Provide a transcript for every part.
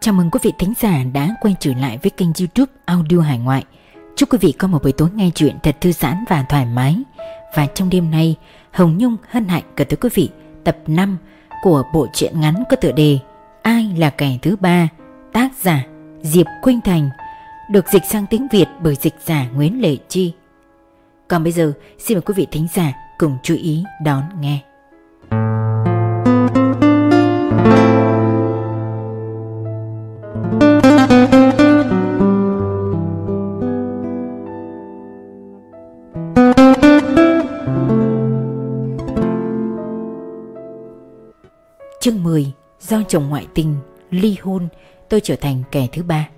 chào mừng quý vị thính giả đã quay trở lại với kênh YouTube Audio Hải Ngoại. Chúc quý vị có một buổi tối nghe chuyện thật thư giãn và thoải mái. Và trong đêm nay, Hồng Nhung hân hạnh gửi tới quý vị tập 5 của bộ truyện ngắn có tựa đề Ai là kẻ thứ ba, tác giả Diệp Khuynh Thành, được dịch sang tiếng Việt bởi dịch giả Nguyễn Lệ Chi. Còn bây giờ, xin mời quý vị thính giả cùng chú ý đón nghe. Chương 10. Do chồng ngoại tình, ly hôn, tôi trở thành kẻ thứ ba.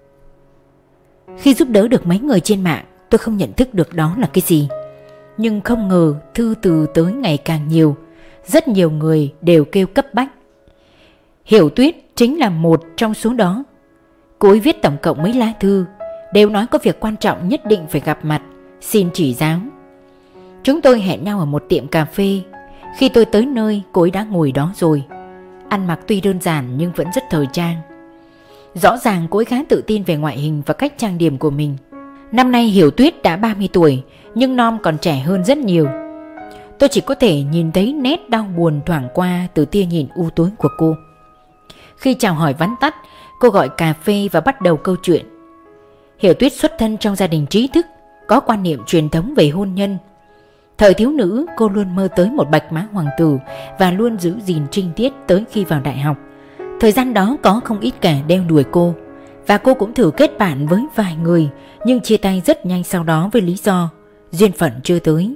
Khi giúp đỡ được mấy người trên mạng, tôi không nhận thức được đó là cái gì. Nhưng không ngờ thư từ tới ngày càng nhiều. Rất nhiều người đều kêu cấp bách. Hiểu Tuyết chính là một trong số đó. Cô ấy viết tổng cộng mấy lá thư, đều nói có việc quan trọng nhất định phải gặp mặt, xin chỉ giáo. Chúng tôi hẹn nhau ở một tiệm cà phê. Khi tôi tới nơi, cô ấy đã ngồi đó rồi. Ăn mặc tuy đơn giản nhưng vẫn rất thời trang. Rõ ràng cô ấy khá tự tin về ngoại hình và cách trang điểm của mình. Năm nay Hiểu Tuyết đã 30 tuổi, nhưng non còn trẻ hơn rất nhiều. Tôi chỉ có thể nhìn thấy nét đau buồn thoảng qua từ tia nhìn u tối của cô. Khi chào hỏi vắn tắt, cô gọi cà phê và bắt đầu câu chuyện. Hiểu Tuyết xuất thân trong gia đình trí thức, có quan niệm truyền thống về hôn nhân. Thời thiếu nữ, cô luôn mơ tới một bạch mã hoàng tử và luôn giữ gìn trinh tiết tới khi vào đại học. Thời gian đó có không ít kẻ đeo đuổi cô, và cô cũng thử kết bạn với vài người, nhưng chia tay rất nhanh sau đó với lý do duyên phận chưa tới.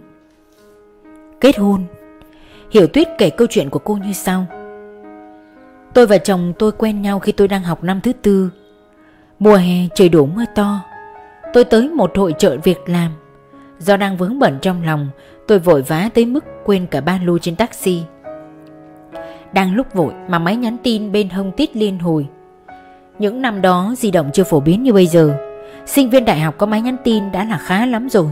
Kết hôn. Hiểu Tuyết kể câu chuyện của cô như sau. Tôi và chồng tôi quen nhau khi tôi đang học năm thứ 4. Mùa hè trời đổ mưa to. Tôi tới một hội chợ việc làm. Do đang vướng bận trong lòng, tôi vội vã tới mức quên cả ba lô trên taxi. Đang lúc vội mà máy nhắn tin bên hông tít liên hồi. Những năm đó di động chưa phổ biến như bây giờ. Sinh viên đại học có máy nhắn tin đã là khá lắm rồi.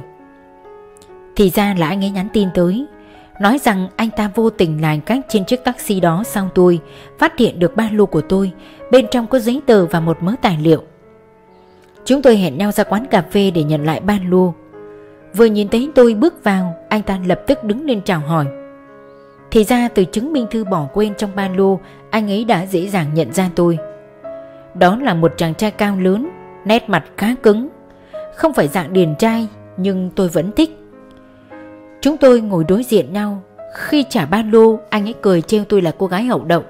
Thì ra là anh ấy nhắn tin tới, nói rằng anh ta vô tình lành cách trên chiếc taxi đó sau tôi, phát hiện được ba lô của tôi, bên trong có giấy tờ và một mớ tài liệu. Chúng tôi hẹn nhau ra quán cà phê để nhận lại ba lô. Vừa nhìn thấy tôi bước vào, anh ta lập tức đứng lên chào hỏi. Thì ra từ chứng minh thư bỏ quên trong ba lô, anh ấy đã dễ dàng nhận ra tôi. Đó là một chàng trai cao lớn, nét mặt khá cứng. Không phải dạng điển trai, nhưng tôi vẫn thích. Chúng tôi ngồi đối diện nhau. Khi trả ba lô, anh ấy cười trêu tôi là cô gái hậu đậu.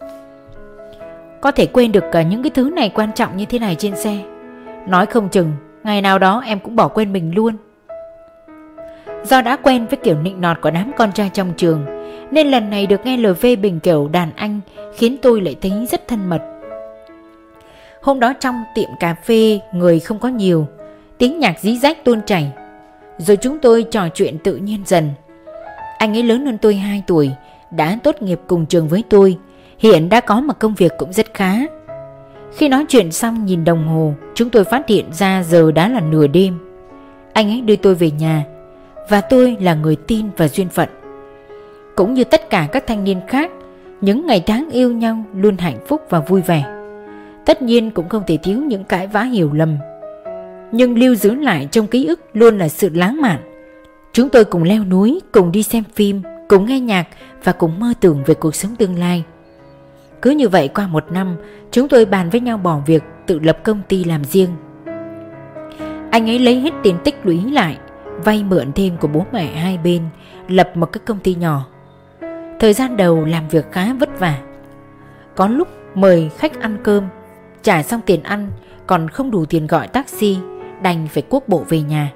Có thể quên được cả những cái thứ này quan trọng như thế này trên xe. Nói không chừng ngày nào đó em cũng bỏ quên mình luôn. Do đã quen với kiểu nịnh nọt của đám con trai trong trường, nên lần này được nghe lời phê bình kiểu đàn anh khiến tôi lại thấy rất thân mật. Hôm đó trong tiệm cà phê người không có nhiều, tiếng nhạc dí dách tuôn chảy. Rồi chúng tôi trò chuyện tự nhiên dần. Anh ấy lớn hơn tôi 2 tuổi, đã tốt nghiệp cùng trường với tôi, hiện đã có một công việc cũng rất khá. Khi nói chuyện xong nhìn đồng hồ, chúng tôi phát hiện ra giờ đã là nửa đêm. Anh ấy đưa tôi về nhà, và tôi là người tin vào duyên phận. Cũng như tất cả các thanh niên khác, những ngày tháng yêu nhau luôn hạnh phúc và vui vẻ. Tất nhiên cũng không thể thiếu những cãi vã hiểu lầm, nhưng lưu giữ lại trong ký ức luôn là sự lãng mạn. Chúng tôi cùng leo núi, cùng đi xem phim, cùng nghe nhạc và cùng mơ tưởng về cuộc sống tương lai. Cứ như vậy qua 1 năm, chúng tôi bàn với nhau bỏ việc tự lập công ty làm riêng. Anh ấy lấy hết tiền tích lũy lại, vay mượn thêm của bố mẹ hai bên, lập một cái công ty nhỏ. Thời gian đầu làm việc khá vất vả. Có lúc mời khách ăn cơm, trả xong tiền ăn còn không đủ tiền gọi taxi, đành phải cuốc bộ về nhà.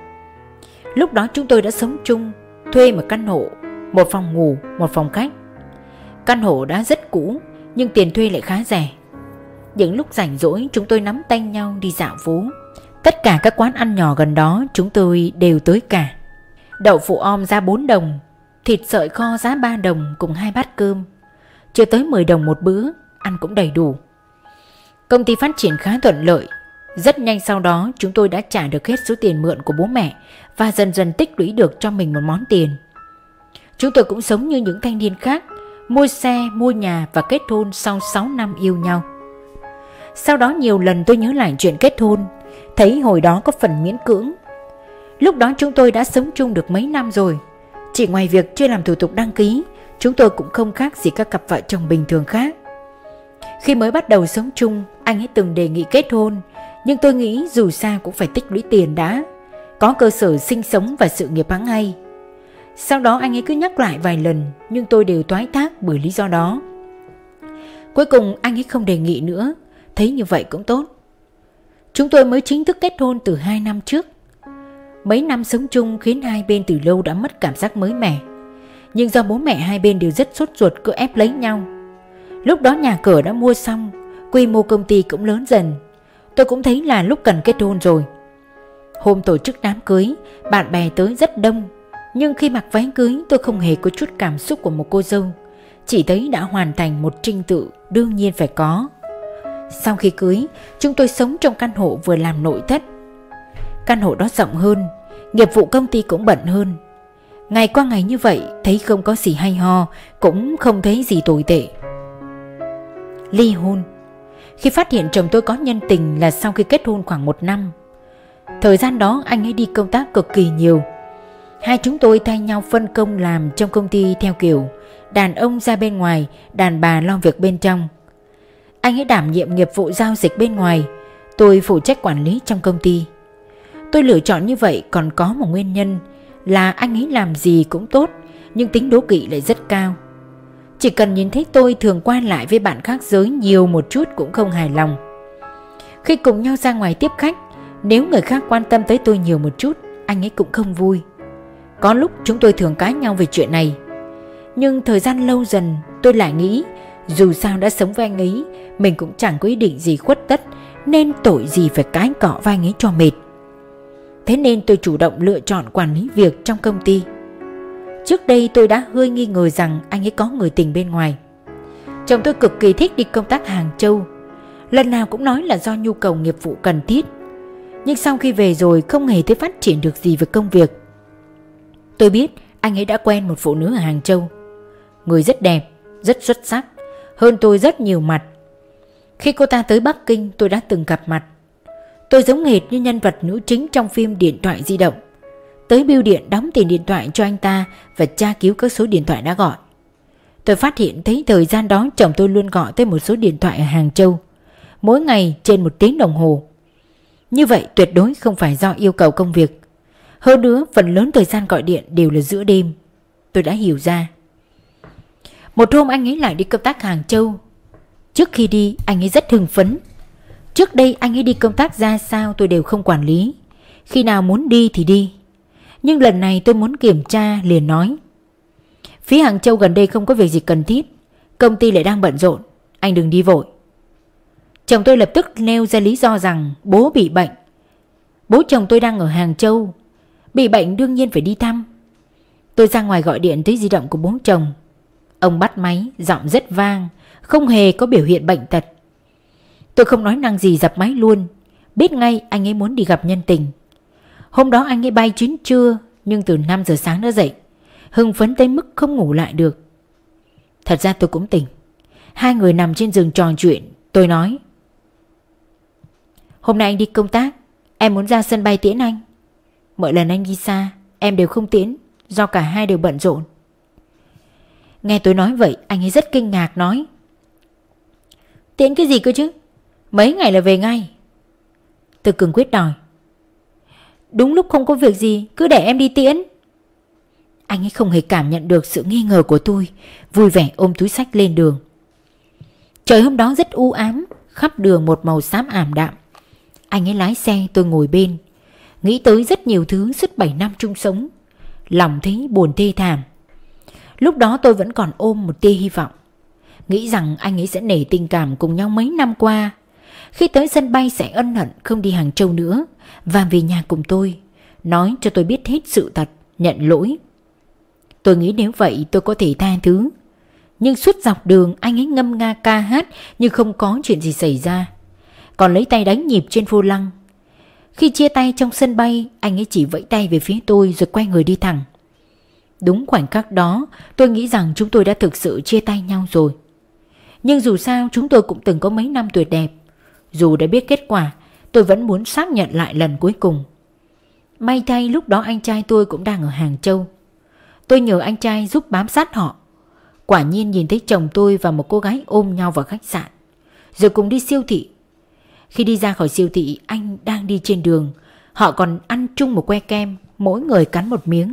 Lúc đó chúng tôi đã sống chung, thuê một căn hộ, một phòng ngủ, một phòng khách. Căn hộ đã rất cũ, nhưng tiền thuê lại khá rẻ. Những lúc rảnh rỗi chúng tôi nắm tay nhau đi dạo phố. Tất cả các quán ăn nhỏ gần đó chúng tôi đều tới cả. Đậu phụ om giá 4 đồng, thịt sợi kho giá 3 đồng cùng 2 bát cơm. Chưa tới 10 đồng một bữa, ăn cũng đầy đủ. Công ty phát triển khá thuận lợi. Rất nhanh sau đó chúng tôi đã trả được hết số tiền mượn của bố mẹ và dần dần tích lũy được cho mình một món tiền. Chúng tôi cũng sống như những thanh niên khác, mua xe, mua nhà và kết hôn sau 6 năm yêu nhau. Sau đó nhiều lần tôi nhớ lại chuyện kết hôn, thấy hồi đó có phần miễn cưỡng. Lúc đó chúng tôi đã sống chung được mấy năm rồi. Chỉ ngoài việc chưa làm thủ tục đăng ký, chúng tôi cũng không khác gì các cặp vợ chồng bình thường khác. Khi mới bắt đầu sống chung, anh ấy từng đề nghị kết hôn, nhưng tôi nghĩ dù sao cũng phải tích lũy tiền đã, có cơ sở sinh sống và sự nghiệp hẵng hay. Sau đó anh ấy cứ nhắc lại vài lần, nhưng tôi đều thoái thác bởi lý do đó. Cuối cùng anh ấy không đề nghị nữa, thấy như vậy cũng tốt. Chúng tôi mới chính thức kết hôn từ 2 năm trước. Mấy năm sống chung khiến hai bên từ lâu đã mất cảm giác mới mẻ. Nhưng do bố mẹ hai bên đều rất sốt ruột cứ ép lấy nhau. Lúc đó nhà cửa đã mua xong, quy mô công ty cũng lớn dần. Tôi cũng thấy là lúc cần kết hôn rồi. Hôm tổ chức đám cưới, bạn bè tới rất đông. Nhưng khi mặc váy cưới tôi không hề có chút cảm xúc của một cô dâu, chỉ thấy đã hoàn thành một trinh tự đương nhiên phải có. Sau khi cưới, chúng tôi sống trong căn hộ vừa làm nội thất. Căn hộ đó rộng hơn, nghiệp vụ công ty cũng bận hơn. Ngày qua ngày như vậy, thấy không có gì hay ho, cũng không thấy gì tồi tệ. Ly hôn. Khi phát hiện chồng tôi có nhân tình là sau khi kết hôn khoảng 1 năm. Thời gian đó anh ấy đi công tác cực kỳ nhiều. Hai chúng tôi thay nhau phân công làm trong công ty theo kiểu đàn ông ra bên ngoài, đàn bà lo việc bên trong. Anh ấy đảm nhiệm nghiệp vụ giao dịch bên ngoài, tôi phụ trách quản lý trong công ty. Tôi lựa chọn như vậy còn có một nguyên nhân là anh ấy làm gì cũng tốt, nhưng tính đố kỵ lại rất cao. Chỉ cần nhìn thấy tôi thường qua lại với bạn khác giới nhiều một chút cũng không hài lòng. Khi cùng nhau ra ngoài tiếp khách, nếu người khác quan tâm tới tôi nhiều một chút, anh ấy cũng không vui. Có lúc chúng tôi thường cãi nhau về chuyện này. Nhưng thời gian lâu dần tôi lại nghĩ dù sao đã sống với anh ấy, mình cũng chẳng có ý định gì khuất tất, nên tội gì phải cãi cọ với anh ấy cho mệt. Thế nên tôi chủ động lựa chọn quản lý việc trong công ty. Trước đây tôi đã hơi nghi ngờ rằng anh ấy có người tình bên ngoài. Chồng tôi cực kỳ thích đi công tác Hàng Châu, lần nào cũng nói là do nhu cầu nghiệp vụ cần thiết. Nhưng sau khi về rồi không hề thấy phát triển được gì về công việc. Tôi biết anh ấy đã quen một phụ nữ ở Hàng Châu, người rất đẹp, rất xuất sắc, hơn tôi rất nhiều mặt. Khi cô ta tới Bắc Kinh tôi đã từng gặp mặt. Tôi giống hệt như nhân vật nữ chính trong phim điện thoại di động. Tới bưu điện đóng tiền điện thoại cho anh ta và tra cứu các số điện thoại đã gọi. Tôi phát hiện thấy thời gian đó chồng tôi luôn gọi tới một số điện thoại ở Hàng Châu, mỗi ngày trên 1 tiếng đồng hồ. Như vậy tuyệt đối không phải do yêu cầu công việc. Hơn nữa phần lớn thời gian gọi điện đều là giữa đêm. Tôi đã hiểu ra. Một hôm anh ấy lại đi công tác Hàng Châu. Trước khi đi anh ấy rất hưng phấn. Trước đây anh ấy đi công tác ra sao tôi đều không quản lý, khi nào muốn đi thì đi. Nhưng lần này tôi muốn kiểm tra liền nói: phía Hàng Châu gần đây không có việc gì cần thiết, công ty lại đang bận rộn, anh đừng đi vội. Chồng tôi lập tức nêu ra lý do rằng bố bị bệnh. Bố chồng tôi đang ở Hàng Châu, bị bệnh đương nhiên phải đi thăm. Tôi ra ngoài gọi điện tới di động của bố chồng. Ông bắt máy, giọng rất vang, không hề có biểu hiện bệnh tật. Tôi không nói năng gì dập máy luôn, biết ngay anh ấy muốn đi gặp nhân tình. Hôm đó anh ấy bay chuyến trưa, nhưng từ 5 giờ sáng đã dậy, hưng phấn tới mức không ngủ lại được. Thật ra tôi cũng tỉnh. Hai người nằm trên giường trò chuyện. Tôi nói: hôm nay anh đi công tác, em muốn ra sân bay tiễn anh. Mỗi lần anh đi xa em đều không tiễn, do cả hai đều bận rộn. Nghe tôi nói vậy anh ấy rất kinh ngạc nói: tiễn cái gì cơ chứ, mấy ngày là về ngay. Tôi cương quyết đòi: đúng lúc không có việc gì cứ để em đi tiễn. Anh ấy không hề cảm nhận được sự nghi ngờ của tôi, vui vẻ ôm túi xách lên đường. Trời hôm đó rất u ám, khắp đường một màu xám ảm đạm. Anh ấy lái xe, tôi ngồi bên, nghĩ tới rất nhiều thứ suốt 7 năm chung sống, lòng thấy buồn thê thảm. Lúc đó tôi vẫn còn ôm một tia hy vọng, nghĩ rằng anh ấy sẽ nể tình cảm cùng nhau mấy năm qua. Khi tới sân bay sẽ ân hận không đi Hàng Châu nữa và về nhà cùng tôi, nói cho tôi biết hết sự thật, nhận lỗi. Tôi nghĩ nếu vậy tôi có thể tha thứ. Nhưng suốt dọc đường anh ấy ngâm nga ca hát như không có chuyện gì xảy ra, còn lấy tay đánh nhịp trên vô lăng. Khi chia tay trong sân bay, anh ấy chỉ vẫy tay về phía tôi rồi quay người đi thẳng. Đúng khoảnh khắc đó tôi nghĩ rằng chúng tôi đã thực sự chia tay nhau rồi. Nhưng dù sao chúng tôi cũng từng có mấy năm tuyệt đẹp. Dù đã biết kết quả, tôi vẫn muốn xác nhận lại lần cuối cùng. May thay lúc đó anh trai tôi cũng đang ở Hàng Châu. Tôi nhờ anh trai giúp bám sát họ. Quả nhiên nhìn thấy chồng tôi và một cô gái ôm nhau vào khách sạn, rồi cùng đi siêu thị. Khi đi ra khỏi siêu thị, anh đang đi trên đường. Họ còn ăn chung một que kem, mỗi người cắn một miếng.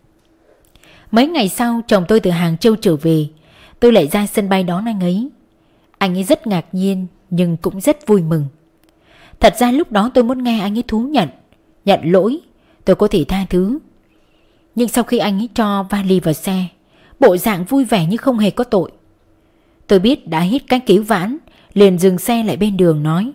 Mấy ngày sau, chồng tôi từ Hàng Châu trở về. Tôi lại ra sân bay đón anh ấy. Anh ấy rất ngạc nhiên nhưng cũng rất vui mừng. Thật ra lúc đó tôi muốn nghe anh ấy thú nhận lỗi. Tôi có thể tha thứ. Nhưng sau khi anh ấy cho vali vào xe, bộ dạng vui vẻ như không hề có tội. Tôi biết đã hết cách cứu vãn, liền dừng xe lại bên đường nói: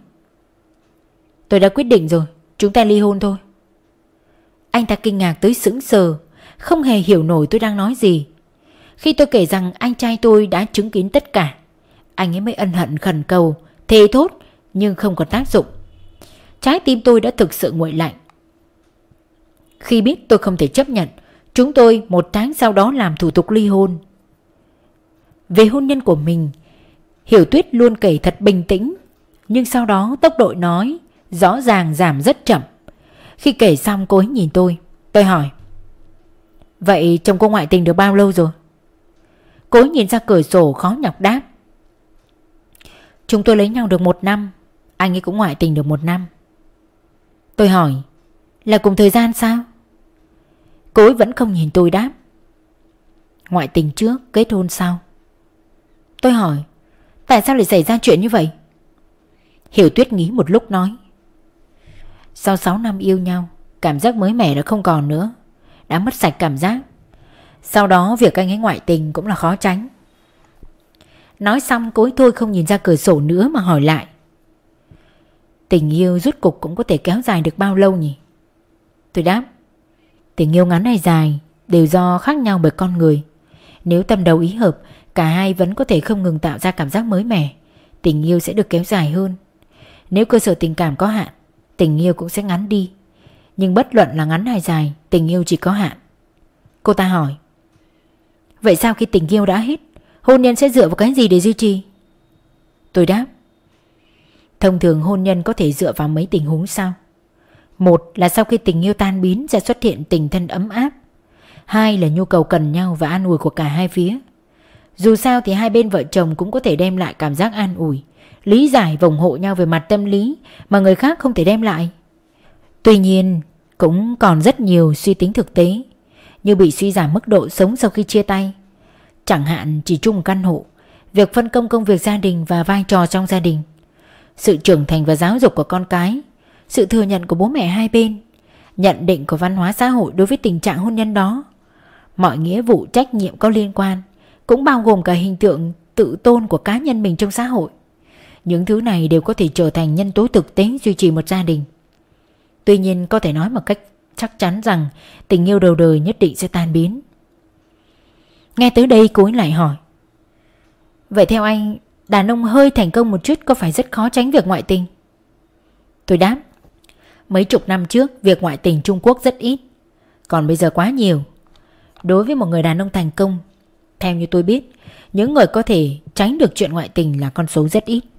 tôi đã quyết định rồi, chúng ta ly hôn thôi. Anh ta kinh ngạc tới sững sờ, không hề hiểu nổi tôi đang nói gì. Khi tôi kể rằng anh trai tôi đã chứng kiến tất cả, anh ấy mới ân hận khẩn cầu, thề thốt, nhưng không còn tác dụng. Trái tim tôi đã thực sự nguội lạnh. Khi biết tôi không thể chấp nhận, chúng tôi 1 tháng sau đó làm thủ tục ly hôn. Về hôn nhân của mình, Hiểu Tuyết luôn kể thật bình tĩnh, nhưng sau đó tốc độ nói rõ ràng giảm rất chậm. Khi kể xong cô ấy nhìn tôi hỏi: vậy chồng cô ngoại tình được bao lâu rồi? Cô ấy nhìn ra cửa sổ khó nhọc đáp: chúng tôi lấy nhau được 1 năm, anh ấy cũng ngoại tình được 1 năm. Tôi hỏi: là cùng thời gian sao? Cô ấy vẫn không nhìn tôi đáp: ngoại tình trước, kết hôn sau. Tôi hỏi: tại sao lại xảy ra chuyện như vậy? Hiểu Tuyết nghĩ một lúc nói: sau 6 năm yêu nhau, cảm giác mới mẻ đã không còn nữa, đã mất sạch cảm giác. Sau đó việc anh ấy ngoại tình cũng là khó tránh. Nói xong cô ấy thôi không nhìn ra cửa sổ nữa mà hỏi lại: tình yêu rốt cục cũng có thể kéo dài được bao lâu nhỉ? Tôi đáp: tình yêu ngắn hay dài đều do khác nhau bởi con người. Nếu tâm đầu ý hợp, cả hai vẫn có thể không ngừng tạo ra cảm giác mới mẻ, tình yêu sẽ được kéo dài hơn. Nếu cơ sở tình cảm có hạn, tình yêu cũng sẽ ngắn đi. Nhưng bất luận là ngắn hay dài, tình yêu chỉ có hạn. Cô ta hỏi: vậy sao khi tình yêu đã hết, hôn nhân sẽ dựa vào cái gì để duy trì? Tôi đáp: thông thường hôn nhân có thể dựa vào mấy tình huống sau. Một là sau khi tình yêu tan biến sẽ xuất hiện tình thân ấm áp. Hai là nhu cầu cần nhau và an ủi của cả hai phía. Dù sao thì hai bên vợ chồng cũng có thể đem lại cảm giác an ủi, lý giải và ủng hộ nhau về mặt tâm lý mà người khác không thể đem lại. Tuy nhiên cũng còn rất nhiều suy tính thực tế, như bị suy giảm mức độ sống sau khi chia tay. Chẳng hạn chỉ chung một căn hộ, việc phân công công việc gia đình và vai trò trong gia đình, sự trưởng thành và giáo dục của con cái, sự thừa nhận của bố mẹ hai bên, nhận định của văn hóa xã hội đối với tình trạng hôn nhân đó, mọi nghĩa vụ trách nhiệm có liên quan, cũng bao gồm cả hình tượng tự tôn của cá nhân mình trong xã hội. Những thứ này đều có thể trở thành nhân tố thực tế duy trì một gia đình. Tuy nhiên có thể nói một cách chắc chắn rằng tình yêu đầu đời nhất định sẽ tan biến. Nghe tới đây cô ấy lại hỏi: vậy theo anh, đàn ông hơi thành công một chút có phải rất khó tránh việc ngoại tình? Tôi đáp: mấy chục năm trước việc ngoại tình Trung Quốc rất ít, còn bây giờ quá nhiều. Đối với một người đàn ông thành công, theo như tôi biết, những người có thể tránh được chuyện ngoại tình là con số rất ít.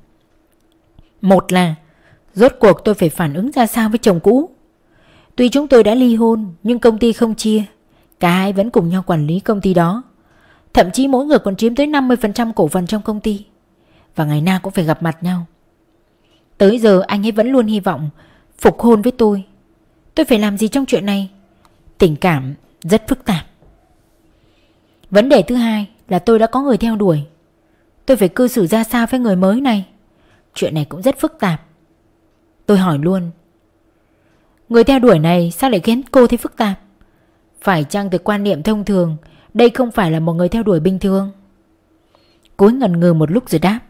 Một là rốt cuộc tôi phải phản ứng ra sao với chồng cũ. Tuy chúng tôi đã ly hôn nhưng công ty không chia, cả hai vẫn cùng nhau quản lý công ty đó. Thậm chí mỗi người còn chiếm tới 50% cổ phần trong công ty, và ngày nào cũng phải gặp mặt nhau. Tới giờ anh ấy vẫn luôn hy vọng phục hôn với tôi. Tôi phải làm gì trong chuyện này? Tình cảm rất phức tạp. Vấn đề thứ hai là tôi đã có người theo đuổi. Tôi phải cư xử ra sao với người mới này? Chuyện này cũng rất phức tạp. Tôi hỏi luôn: người theo đuổi này sao lại khiến cô thấy phức tạp? Phải chăng từ quan niệm thông thường đây không phải là một người theo đuổi bình thường? Cô ấy ngần ngừ một lúc rồi đáp: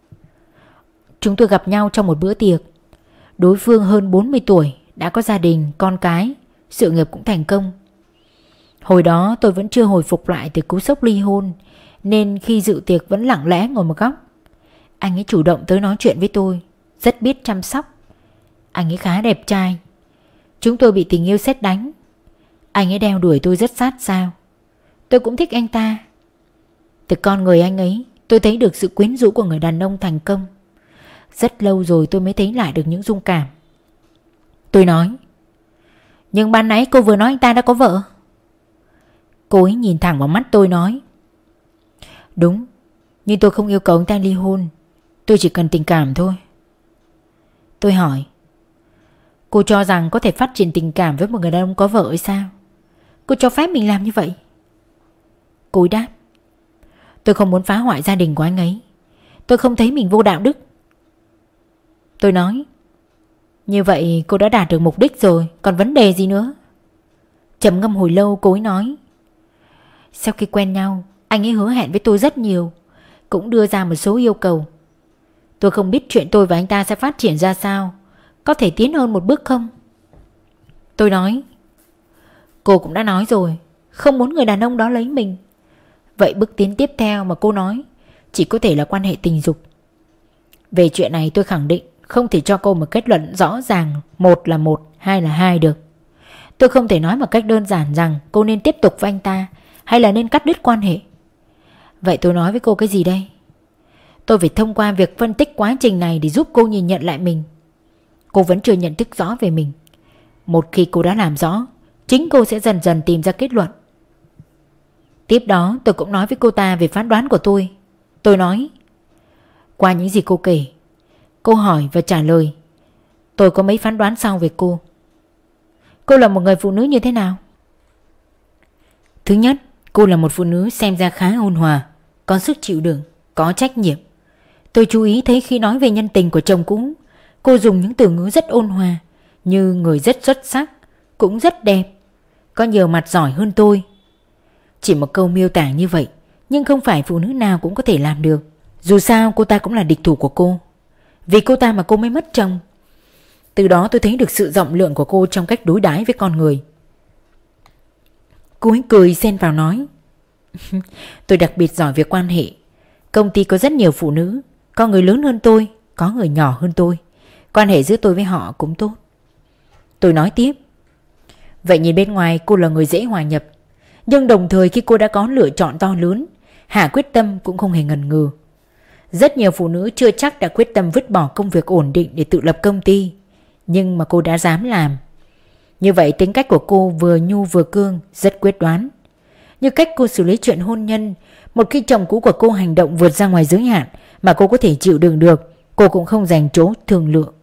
chúng tôi gặp nhau trong một bữa tiệc. Đối phương hơn 40 tuổi, đã có gia đình, con cái, sự nghiệp cũng thành công. Hồi đó tôi vẫn chưa hồi phục lại từ cú sốc ly hôn, nên khi dự tiệc vẫn lặng lẽ ngồi một góc. Anh ấy chủ động tới nói chuyện với tôi, rất biết chăm sóc. Anh ấy khá đẹp trai. Chúng tôi bị tình yêu sét đánh. Anh ấy đeo đuổi tôi rất sát sao. Tôi cũng thích anh ta. Từ con người anh ấy tôi thấy được sự quyến rũ của người đàn ông thành công. Rất lâu rồi tôi mới thấy lại được những rung cảm. Tôi nói: Nhưng ban nãy cô vừa nói anh ta đã có vợ. Cô ấy nhìn thẳng vào mắt tôi nói: Đúng, nhưng tôi không yêu cầu anh ta ly hôn. Tôi chỉ cần tình cảm thôi. Tôi hỏi: Cô cho rằng có thể phát triển tình cảm với một người đàn ông có vợ hay sao? Cô cho phép mình làm như vậy? Cô ấy đáp: Tôi không muốn phá hoại gia đình của anh ấy. Tôi không thấy mình vô đạo đức. Tôi nói: Như vậy cô đã đạt được mục đích rồi, còn vấn đề gì nữa? Trầm ngâm hồi lâu, cô ấy nói: Sau khi quen nhau, anh ấy hứa hẹn với tôi rất nhiều, cũng đưa ra một số yêu cầu. Tôi không biết chuyện tôi và anh ta sẽ phát triển ra sao, có thể tiến hơn một bước không? Tôi nói: Cô cũng đã nói rồi, không muốn người đàn ông đó lấy mình. Vậy bước tiến tiếp theo mà cô nói chỉ có thể là quan hệ tình dục. Về chuyện này tôi khẳng định không thể cho cô một kết luận rõ ràng 1 là 1, 2 là 2 được. Tôi không thể nói một cách đơn giản rằng cô nên tiếp tục với anh ta hay là nên cắt đứt quan hệ. Vậy tôi nói với cô cái gì đây? Tôi phải thông qua việc phân tích quá trình này để giúp cô nhìn nhận lại mình. Cô vẫn chưa nhận thức rõ về mình. Một khi cô đã làm rõ, chính cô sẽ dần dần tìm ra kết luận. Tiếp đó tôi cũng nói với cô ta về phán đoán của tôi. Tôi nói: Qua những gì cô kể, câu hỏi và trả lời, tôi có mấy phán đoán sau về cô. Cô là một người phụ nữ như thế nào? Thứ nhất, cô là một phụ nữ xem ra khá ôn hòa, có sức chịu đựng, có trách nhiệm. Tôi chú ý thấy khi nói về nhân tình của chồng cũ, cô dùng những từ ngữ rất ôn hòa, như người rất xuất sắc, cũng rất đẹp, có nhiều mặt giỏi hơn tôi. Chỉ một câu miêu tả như vậy, nhưng không phải phụ nữ nào cũng có thể làm được. Dù sao cô ta cũng là địch thủ của cô. Vì cô ta mà cô mới mất chồng. Từ đó tôi thấy được sự rộng lượng của cô trong cách đối đãi với con người. Cô ấy cười xen vào nói: Tôi đặc biệt giỏi việc quan hệ. Công ty có rất nhiều phụ nữ, có người lớn hơn tôi, có người nhỏ hơn tôi. Quan hệ giữa tôi với họ cũng tốt. Tôi nói tiếp: Vậy nhìn bên ngoài cô là người dễ hòa nhập, nhưng đồng thời khi cô đã có lựa chọn to lớn, hạ quyết tâm cũng không hề ngần ngừ. Rất nhiều phụ nữ chưa chắc đã quyết tâm vứt bỏ công việc ổn định để tự lập công ty, nhưng mà cô đã dám làm. Như vậy tính cách của cô vừa nhu vừa cương, rất quyết đoán. Như cách cô xử lý chuyện hôn nhân, một khi chồng cũ của cô hành động vượt ra ngoài giới hạn mà cô có thể chịu đựng được, cô cũng không dành chỗ thương lượng.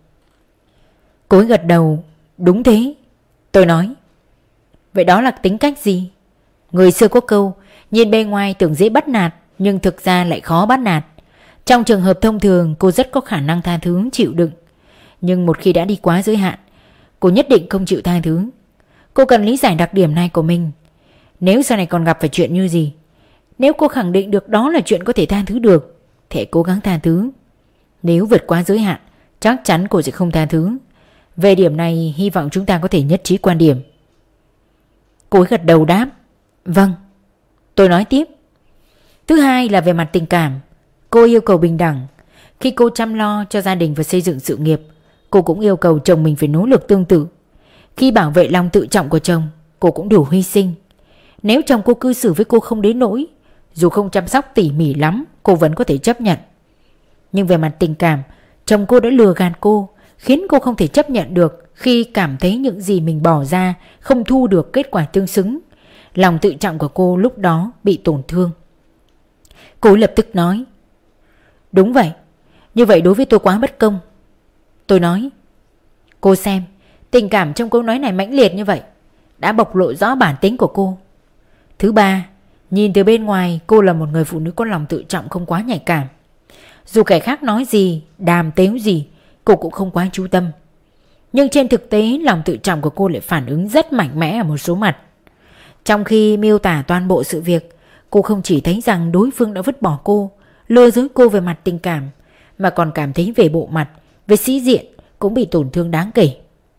Cô ấy gật đầu: Đúng thế. Tôi nói: Vậy đó là tính cách gì? Người xưa có câu: Nhìn bề ngoài tưởng dễ bắt nạt, nhưng thực ra lại khó bắt nạt. Trong trường hợp thông thường, cô rất có khả năng tha thứ, chịu đựng. Nhưng một khi đã đi quá giới hạn, cô nhất định không chịu tha thứ. Cô cần lý giải đặc điểm này của mình. Nếu sau này còn gặp phải chuyện như gì, nếu cô khẳng định được đó là chuyện có thể tha thứ được, thì cố gắng tha thứ. Nếu vượt quá giới hạn, chắc chắn cô sẽ không tha thứ. Về điểm này hy vọng chúng ta có thể nhất trí quan điểm. Cô ấy gật đầu đáp: Vâng. Tôi nói tiếp: Thứ hai là về mặt tình cảm. Cô yêu cầu bình đẳng. Khi cô chăm lo cho gia đình và xây dựng sự nghiệp, cô cũng yêu cầu chồng mình phải nỗ lực tương tự. Khi bảo vệ lòng tự trọng của chồng, cô cũng đủ hy sinh. Nếu chồng cô cư xử với cô không đến nỗi, dù không chăm sóc tỉ mỉ lắm, cô vẫn có thể chấp nhận. Nhưng về mặt tình cảm, chồng cô đã lừa gạt cô, khiến cô không thể chấp nhận được khi cảm thấy những gì mình bỏ ra không thu được kết quả tương xứng. Lòng tự trọng của cô lúc đó bị tổn thương. Cô lập tức nói: Đúng vậy, như vậy đối với tôi quá bất công. Tôi nói: Cô xem, tình cảm trong câu nói này mãnh liệt như vậy đã bộc lộ rõ bản tính của cô. Thứ ba, nhìn từ bên ngoài cô là một người phụ nữ có lòng tự trọng không quá nhạy cảm. Dù kẻ khác nói gì, đàm tếu gì, cô cũng không quá chú tâm. Nhưng trên thực tế lòng tự trọng của cô lại phản ứng rất mạnh mẽ ở một số mặt. Trong khi miêu tả toàn bộ sự việc, cô không chỉ thấy rằng đối phương đã vứt bỏ cô, lừa dối cô về mặt tình cảm, mà còn cảm thấy về bộ mặt, về sĩ diện cũng bị tổn thương đáng kể.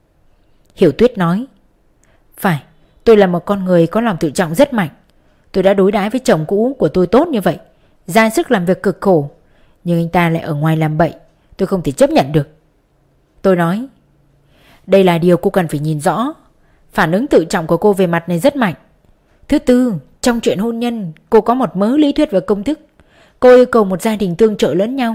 Hiểu Tuyết nói: Phải, tôi là một con người có lòng tự trọng rất mạnh. Tôi đã đối đãi với chồng cũ của tôi tốt như vậy, ra sức làm việc cực khổ, nhưng anh ta lại ở ngoài làm bậy, tôi không thể chấp nhận được. Tôi nói: Đây là điều cô cần phải nhìn rõ. Phản ứng tự trọng của cô về mặt này rất mạnh. Thứ tư, trong chuyện hôn nhân, cô có một mớ lý thuyết và công thức. Cô yêu cầu một gia đình tương trợ lẫn nhau,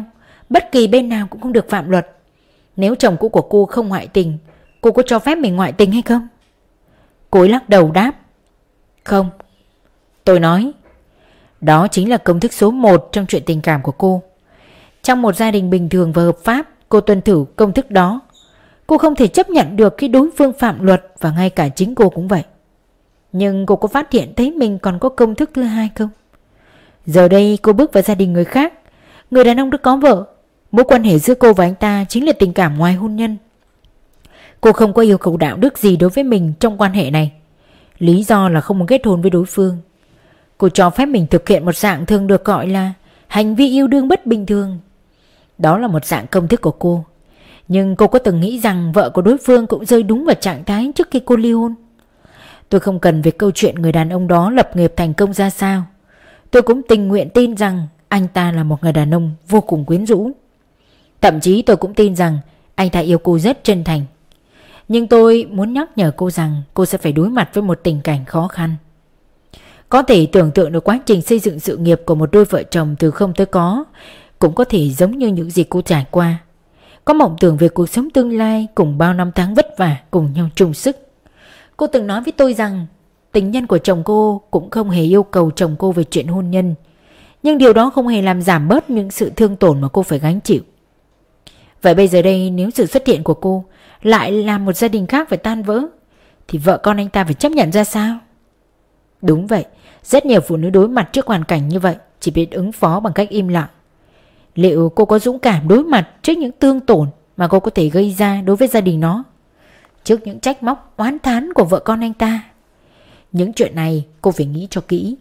Bất kỳ bên nào cũng không được phạm luật. Nếu chồng cũ của cô không ngoại tình, cô có cho phép mình ngoại tình hay không? Cô ấy lắc đầu đáp: Không. Tôi nói: Đó chính là công thức số 1 trong chuyện tình cảm của cô. Trong một gia đình bình thường và hợp pháp, cô tuân thủ công thức đó. Cô không thể chấp nhận được khi đối phương phạm luật, và ngay cả chính cô cũng vậy. Nhưng cô có phát hiện thấy mình còn có công thức thứ hai không? Giờ đây cô bước vào gia đình người khác. Người đàn ông đã có vợ. Mối quan hệ giữa cô và anh ta chính là tình cảm ngoài hôn nhân. Cô không có yêu cầu đạo đức gì đối với mình trong quan hệ này. Lý do là không muốn kết hôn với đối phương. Cô cho phép mình thực hiện một dạng thường được gọi là hành vi yêu đương bất bình thường. Đó là một dạng công thức của cô. Nhưng cô có từng nghĩ rằng vợ của đối phương cũng rơi đúng vào trạng thái trước khi cô ly hôn? Tôi không cần về câu chuyện người đàn ông đó lập nghiệp thành công ra sao. Tôi cũng tình nguyện tin rằng anh ta là một người đàn ông vô cùng quyến rũ. Thậm chí tôi cũng tin rằng anh ta yêu cô rất chân thành. Nhưng tôi muốn nhắc nhở cô rằng cô sẽ phải đối mặt với một tình cảnh khó khăn. Có thể tưởng tượng được quá trình xây dựng sự nghiệp của một đôi vợ chồng từ không tới có, cũng có thể giống như những gì cô trải qua. Có mộng tưởng về cuộc sống tương lai cùng bao năm tháng vất vả cùng nhau chung sức. Cô từng nói với tôi rằng tình nhân của chồng cô cũng không hề yêu cầu chồng cô về chuyện hôn nhân. Nhưng điều đó không hề làm giảm bớt những sự thương tổn mà cô phải gánh chịu. Vậy bây giờ đây, nếu sự xuất hiện của cô lại làm một gia đình khác phải tan vỡ, thì vợ con anh ta phải chấp nhận ra sao? Đúng vậy, rất nhiều phụ nữ đối mặt trước hoàn cảnh như vậy chỉ biết ứng phó bằng cách im lặng. Liệu cô có dũng cảm đối mặt trước những thương tổn mà cô có thể gây ra đối với gia đình nó, trước những trách móc oán thán của vợ con anh ta? Những chuyện này cô phải nghĩ cho kỹ.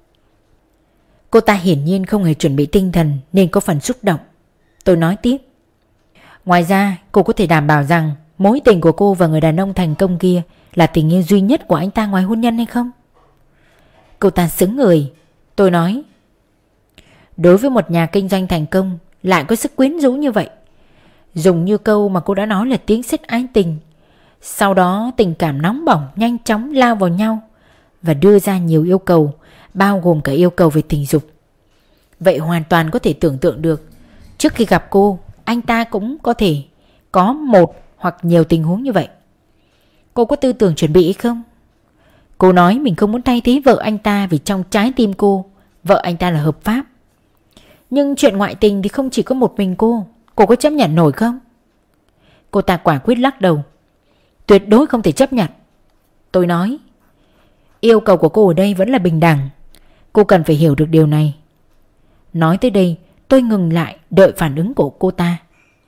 Cô ta hiển nhiên không hề chuẩn bị tinh thần nên có phần xúc động. Tôi nói tiếp: Ngoài ra, cô có thể đảm bảo rằng mối tình của cô và người đàn ông thành công kia là tình yêu duy nhất của anh ta ngoài hôn nhân hay không? Cô ta sững người. Tôi nói: Đối với một nhà kinh doanh thành công lại có sức quyến rũ như vậy, dùng như câu mà cô đã nói là tiếng sét ái tình, sau đó tình cảm nóng bỏng nhanh chóng lao vào nhau và đưa ra nhiều yêu cầu, bao gồm cả yêu cầu về tình dục. Vậy hoàn toàn có thể tưởng tượng được, trước khi gặp cô, anh ta cũng có thể có một hoặc nhiều tình huống như vậy. Cô có tư tưởng chuẩn bị hay không? Cô nói mình không muốn thay thế vợ anh ta vì trong trái tim cô, vợ anh ta là hợp pháp. Nhưng chuyện ngoại tình thì không chỉ có một mình cô có chấp nhận nổi không? Cô ta quả quyết lắc đầu. Tuyệt đối không thể chấp nhận. Tôi nói: Yêu cầu của cô ở đây vẫn là bình đẳng. Cô cần phải hiểu được điều này. Nói tới đây, tôi ngừng lại đợi phản ứng của cô ta.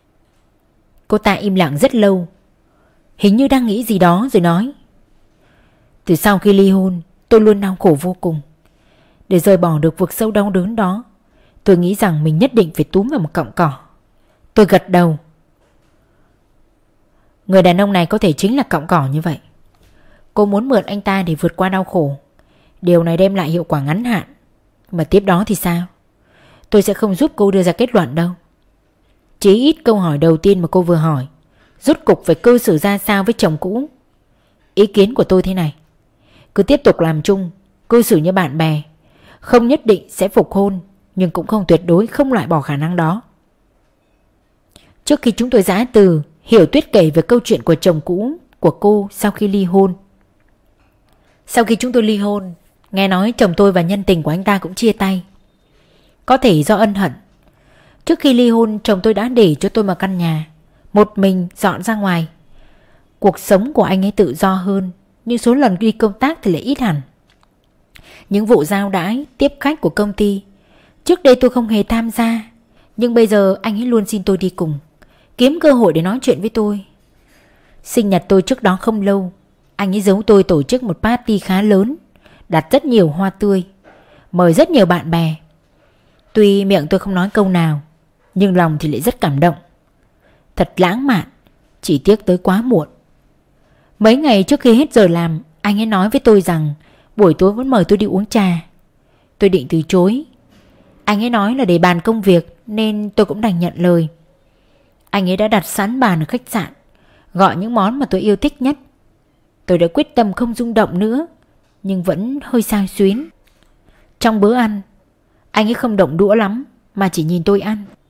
Cô ta im lặng rất lâu, hình như đang nghĩ gì đó rồi nói: Từ sau khi ly hôn, tôi luôn đau khổ vô cùng. Để rời bỏ được vực sâu đau đớn đó, tôi nghĩ rằng mình nhất định phải túm vào một cọng cỏ. Tôi gật đầu. Người đàn ông này có thể chính là cọng cỏ như vậy. Cô muốn mượn anh ta để vượt qua đau khổ. Điều này đem lại hiệu quả ngắn hạn. Mà tiếp đó thì sao? Tôi sẽ không giúp cô đưa ra kết luận đâu. Chí ít câu hỏi đầu tiên mà cô vừa hỏi, rốt cục phải cư xử ra sao với chồng cũ. Ý kiến của tôi thế này: cứ tiếp tục làm chung, cư xử như bạn bè. Không nhất định sẽ phục hôn, nhưng cũng không tuyệt đối không loại bỏ khả năng đó. Trước khi chúng tôi giã từ, Hiểu Tuyết kể về câu chuyện của chồng cũ của cô sau khi ly hôn. Sau khi chúng tôi ly hôn, nghe nói chồng tôi và nhân tình của anh ta cũng chia tay. Có thể do ân hận. Trước khi ly hôn, chồng tôi đã để cho tôi một căn nhà, một mình dọn ra ngoài. Cuộc sống của anh ấy tự do hơn, nhưng số lần đi công tác thì lại ít hẳn. Những vụ giao đãi, tiếp khách của công ty, trước đây tôi không hề tham gia, nhưng bây giờ anh ấy luôn xin tôi đi cùng, kiếm cơ hội để nói chuyện với tôi. Sinh nhật tôi trước đó không lâu, anh ấy giấu tôi tổ chức một party khá lớn, đặt rất nhiều hoa tươi, mời rất nhiều bạn bè. Tuy miệng tôi không nói câu nào, nhưng lòng thì lại rất cảm động. Thật lãng mạn, chỉ tiếc tới quá muộn. Mấy ngày trước khi hết giờ làm, anh ấy nói với tôi rằng buổi tối muốn mời tôi đi uống trà. Tôi định từ chối. Anh ấy nói là để bàn công việc nên tôi cũng đành nhận lời. Anh ấy đã đặt sẵn bàn ở khách sạn, gọi những món mà tôi yêu thích nhất. Tôi đã quyết tâm không rung động nữa, nhưng vẫn hơi sao xuyến. Trong bữa ăn, anh ấy không động đũa lắm mà chỉ nhìn tôi ăn.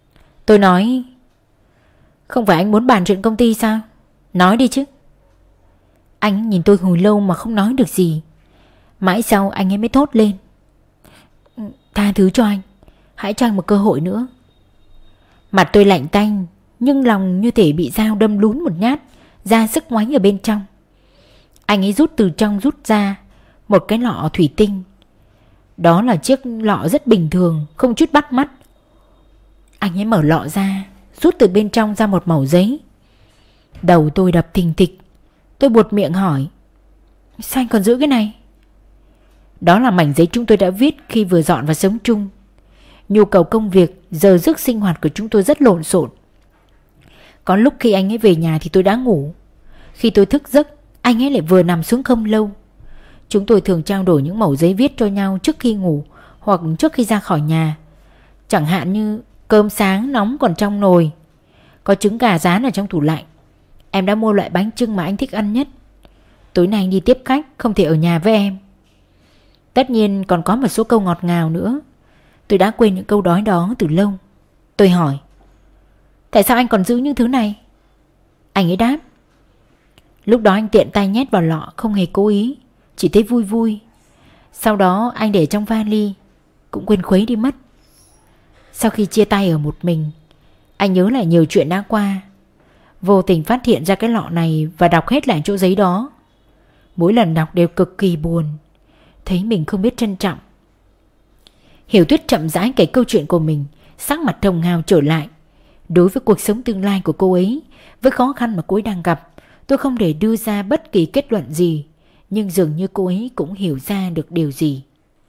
Tôi nói: Không phải anh muốn bàn chuyện công ty sao? Nói đi chứ. Anh nhìn tôi hồi lâu mà không nói được gì. Mãi sau anh ấy mới thốt lên: Tha thứ cho anh, hãy cho anh một cơ hội nữa. Mặt tôi lạnh tanh, nhưng lòng như thể bị dao đâm lún một nhát, ra sức ngoáy ở bên trong. Anh ấy rút từ trong rút ra một cái lọ thủy tinh. Đó là chiếc lọ rất bình thường, không chút bắt mắt. Anh ấy mở lọ ra, rút từ bên trong ra một mẩu giấy. Đầu tôi đập thình thịch. Tôi buột miệng hỏi: Sao anh còn giữ cái này? Đó là mảnh giấy chúng tôi đã viết khi vừa dọn vào sống chung. Nhu cầu công việc, giờ giấc sinh hoạt của chúng tôi rất lộn xộn. Có lúc khi anh ấy về nhà thì tôi đã ngủ. Khi tôi thức giấc, anh ấy lại vừa nằm xuống không lâu. Chúng tôi thường trao đổi những mẩu giấy viết cho nhau trước khi ngủ hoặc trước khi ra khỏi nhà. Chẳng hạn như cơm sáng nóng còn trong nồi, có trứng gà rán ở trong tủ lạnh, em đã mua loại bánh chưng mà anh thích ăn nhất, tối nay anh đi tiếp khách không thể ở nhà với em. Tất nhiên còn có một số câu ngọt ngào nữa. Tôi đã quên những câu nói đó từ lâu. Tôi hỏi: Tại sao anh còn giữ những thứ này? Anh ấy đáp: Lúc đó anh tiện tay nhét vào lọ, không hề cố ý, chỉ thấy vui vui. Sau đó anh để trong vali, cũng quên khuấy đi mất. Sau khi chia tay ở một mình, anh nhớ lại nhiều chuyện đã qua, vô tình phát hiện ra cái lọ này và đọc hết lại chỗ giấy đó. Mỗi lần đọc đều cực kỳ buồn, thấy mình không biết trân trọng. Hiểu Tuyết chậm rãi kể câu chuyện của mình, sắc mặt hồng hào trở lại. Đối với cuộc sống tương lai của cô ấy, với khó khăn mà cô ấy đang gặp, tôi không thể đưa ra bất kỳ kết luận gì. Nhưng dường như cô ấy cũng hiểu ra được điều gì.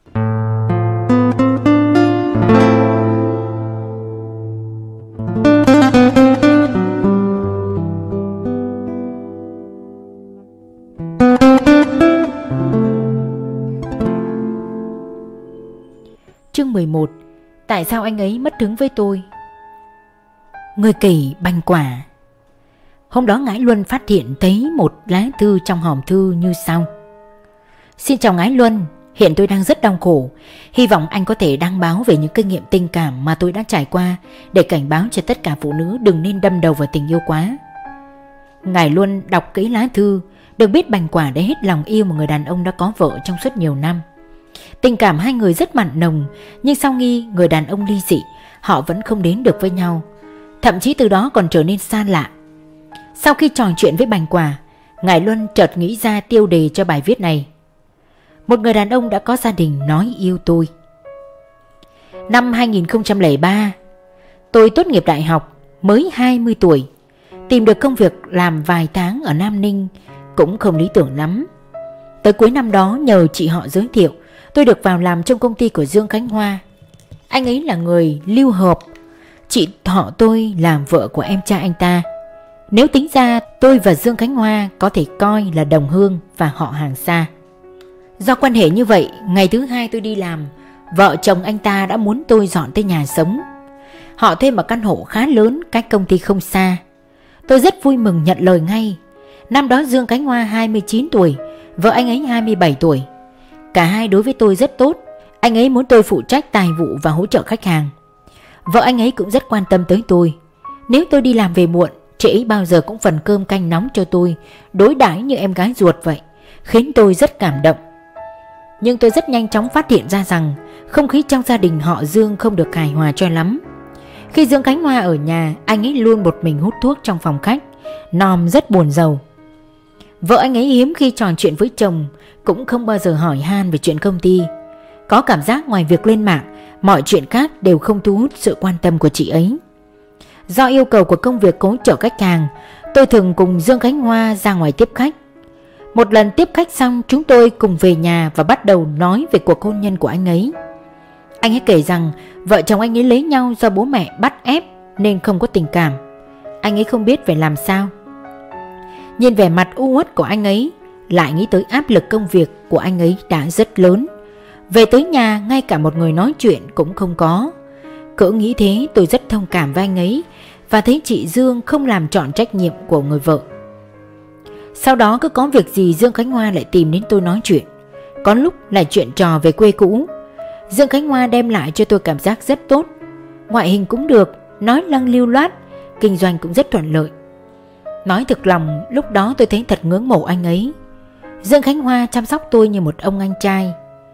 Chương 11. Tại sao anh ấy mất hứng với tôi? Người kể bành quả. Hôm đó Ngãi Luân phát hiện thấy một lá thư trong hòm thư như sau: Xin chào Ngãi Luân, hiện tôi đang rất đau khổ. Hy vọng anh có thể đăng báo về những kinh nghiệm tình cảm mà tôi đã trải qua, để cảnh báo cho tất cả phụ nữ đừng nên đâm đầu vào tình yêu quá. Ngãi Luân đọc kỹ lá thư, được biết bành quả đã hết lòng yêu một người đàn ông đã có vợ trong suốt nhiều năm. Tình cảm hai người rất mặn nồng, nhưng sau khi người đàn ông ly dị, họ vẫn không đến được với nhau, thậm chí từ đó còn trở nên xa lạ. Sau khi trò chuyện với bành quả, Ngải Luân chợt nghĩ ra tiêu đề cho bài viết này: Một người đàn ông đã có gia đình nói yêu tôi. Năm 2003, tôi tốt nghiệp đại học, mới 20 tuổi. Tìm được công việc làm vài tháng ở Nam Ninh, cũng không lý tưởng lắm. Tới cuối năm đó nhờ chị họ giới thiệu, tôi được vào làm trong công ty của Dương Khánh Hoa. Anh ấy là người lưu hợp, chị họ tôi là vợ của em trai anh ta. Nếu tính ra, tôi và Dương Khánh Hoa có thể coi là đồng hương và họ hàng xa. Do quan hệ như vậy, ngày thứ hai tôi đi làm, vợ chồng anh ta đã muốn tôi dọn tới nhà sống. Họ thuê một căn hộ khá lớn cách công ty không xa. Tôi rất vui mừng nhận lời ngay. Năm đó Dương Khánh Hoa 29 tuổi, vợ anh ấy 27 tuổi. Cả hai đối với tôi rất tốt. Anh ấy muốn tôi phụ trách tài vụ và hỗ trợ khách hàng. Vợ anh ấy cũng rất quan tâm tới tôi. Nếu tôi đi làm về muộn, chị ấy bao giờ cũng phần cơm canh nóng cho tôi, đối đãi như em gái ruột vậy, khiến tôi rất cảm động. Nhưng tôi rất nhanh chóng phát hiện ra rằng không khí trong gia đình họ Dương không được hài hòa cho lắm. Khi Dương Khánh Hoa ở nhà, anh ấy luôn một mình hút thuốc trong phòng khách, Nom rất buồn rầu. Vợ anh ấy hiếm khi trò chuyện với chồng, cũng không bao giờ hỏi han về chuyện công ty. Có cảm giác ngoài việc lên mạng, mọi chuyện khác đều không thu hút sự quan tâm của chị ấy. Do yêu cầu của công việc hỗ trợ khách hàng, tôi thường cùng Dương Khánh Hoa ra ngoài tiếp khách. Một lần tiếp khách xong, chúng tôi cùng về nhà và bắt đầu nói về cuộc hôn nhân của anh ấy. Anh ấy kể rằng vợ chồng anh ấy lấy nhau do bố mẹ bắt ép nên không có tình cảm. Anh ấy không biết phải làm sao. Nhìn vẻ mặt u uất của anh ấy, lại nghĩ tới áp lực công việc của anh ấy đã rất lớn. Về tới nhà, ngay cả một người nói chuyện cũng không có. Cỡ nghĩ thế, tôi rất thông cảm với anh ấy và thấy chị Dương không làm trọn trách nhiệm của người vợ. Sau đó cứ có việc gì Dương Khánh Hoa lại tìm đến tôi nói chuyện. Có lúc là chuyện trò về quê cũ. Dương Khánh Hoa đem lại cho tôi cảm giác rất tốt. Ngoại hình cũng được, nói năng lưu loát, kinh doanh cũng rất thuận lợi. Nói thực lòng, lúc đó tôi thấy thật ngưỡng mộ anh ấy. Dương Khánh Hoa chăm sóc tôi như một ông anh trai.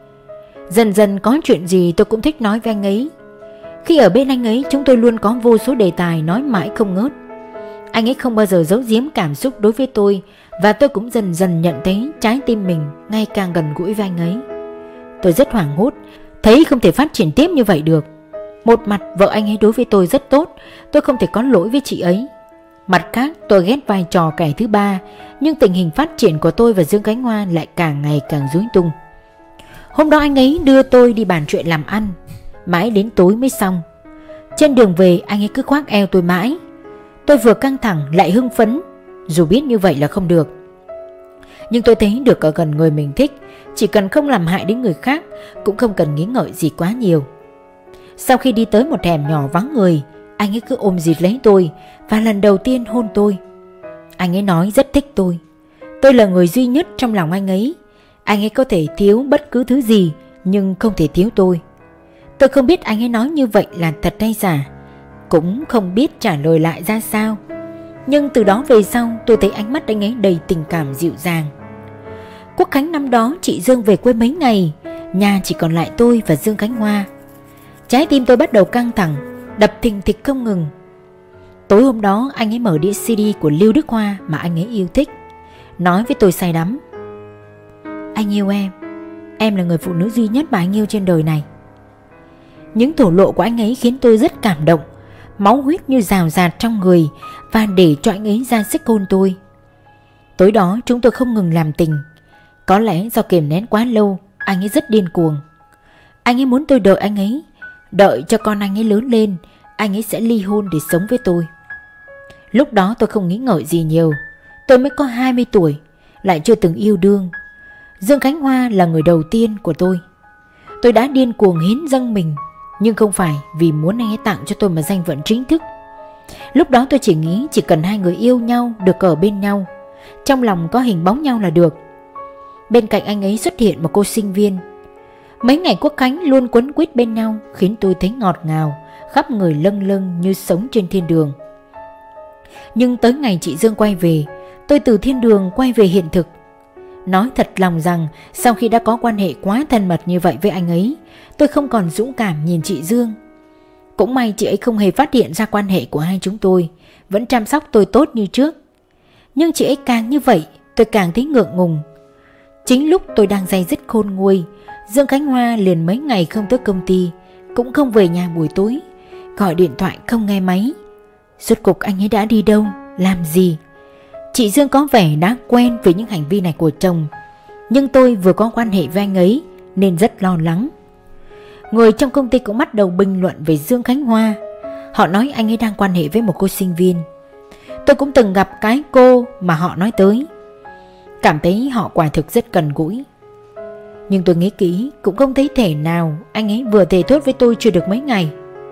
Dần dần có chuyện gì tôi cũng thích nói với anh ấy. Khi ở bên anh ấy, chúng tôi luôn có vô số đề tài nói mãi không ngớt. Anh ấy không bao giờ giấu giếm cảm xúc đối với tôi, và tôi cũng dần dần nhận thấy trái tim mình ngày càng gần gũi với anh ấy. Tôi rất hoảng hốt, thấy không thể phát triển tiếp như vậy được. Một mặt vợ anh ấy đối với tôi rất tốt, tôi không thể có lỗi với chị ấy. Mặt khác tôi ghét vai trò kẻ thứ ba, nhưng tình hình phát triển của tôi và Dương Khánh Hoa lại càng ngày càng rối tung. Hôm đó anh ấy đưa tôi đi bàn chuyện làm ăn, mãi đến tối mới xong. Trên đường về anh ấy cứ khoác eo tôi mãi. Tôi vừa căng thẳng lại hưng phấn, dù biết như vậy là không được. Nhưng tôi thấy được ở gần người mình thích, chỉ cần không làm hại đến người khác, cũng không cần nghĩ ngợi gì quá nhiều. Sau khi đi tới một hẻm nhỏ vắng người, anh ấy cứ ôm dịt lấy tôi và lần đầu tiên hôn tôi. Anh ấy nói rất thích tôi. Tôi là người duy nhất trong lòng anh ấy. Anh ấy có thể thiếu bất cứ thứ gì, nhưng không thể thiếu tôi. Tôi không biết anh ấy nói như vậy là thật hay giả, cũng không biết trả lời lại ra sao. Nhưng từ đó về sau tôi thấy ánh mắt anh ấy đầy tình cảm dịu dàng. Quốc khánh năm đó chị Dương về quê mấy ngày, nhà chỉ còn lại tôi và Dương Khánh Hoa. Trái tim tôi bắt đầu căng thẳng, đập thình thịch không ngừng. Tối hôm đó anh ấy mở đĩa CD của Lưu Đức Hoa mà anh ấy yêu thích, nói với tôi say đắm: anh yêu em là người phụ nữ duy nhất mà anh yêu trên đời này. Những thổ lộ của anh ấy khiến tôi rất cảm động, máu huyết như rào rạt trong người, và để cho anh ấy ra sức hôn tôi. Tối đó chúng tôi không ngừng làm tình. Có lẽ do kiềm nén quá lâu, anh ấy rất điên cuồng. Anh ấy muốn tôi đợi anh ấy, đợi cho con anh ấy lớn lên, anh ấy sẽ ly hôn để sống với tôi. Lúc đó tôi không nghĩ ngợi gì nhiều. Tôi mới có 20 tuổi, lại chưa từng yêu đương. Dương Khánh Hoa là người đầu tiên của tôi. Tôi đã điên cuồng hiến dâng mình, nhưng không phải vì muốn anh ấy tặng cho tôi một danh phận chính thức. Lúc đó tôi chỉ nghĩ chỉ cần hai người yêu nhau, được ở bên nhau, trong lòng có hình bóng nhau là được. Bên cạnh anh ấy xuất hiện một cô sinh viên. Mấy ngày Quốc khánh luôn quấn quýt bên nhau khiến tôi thấy ngọt ngào, khắp người lâng lâng như sống trên thiên đường. Nhưng tới ngày chị Dương quay về, tôi từ thiên đường quay về hiện thực. Nói thật lòng rằng sau khi đã có quan hệ quá thân mật như vậy với anh ấy, tôi không còn dũng cảm nhìn chị Dương. Cũng may chị ấy không hề phát hiện ra quan hệ của hai chúng tôi, vẫn chăm sóc tôi tốt như trước. Nhưng chị ấy càng như vậy, tôi càng thấy ngượng ngùng. Chính lúc tôi đang day dứt khôn nguôi, Dương Khánh Hoa liền mấy ngày không tới công ty, cũng không về nhà buổi tối, gọi điện thoại không nghe máy. Rốt cuộc anh ấy đã đi đâu, làm gì? Chị Dương có vẻ đã quen với những hành vi này của chồng, nhưng tôi vừa có quan hệ với anh ấy nên rất lo lắng. Người trong công ty cũng bắt đầu bình luận về Dương Khánh Hoa. Họ nói anh ấy đang quan hệ với một cô sinh viên. Tôi cũng từng gặp cái cô mà họ nói tới, cảm thấy họ quả thực rất gần gũi. Nhưng tôi nghĩ kỹ cũng không thấy thể nào anh ấy vừa thề thốt với tôi chưa được mấy ngày.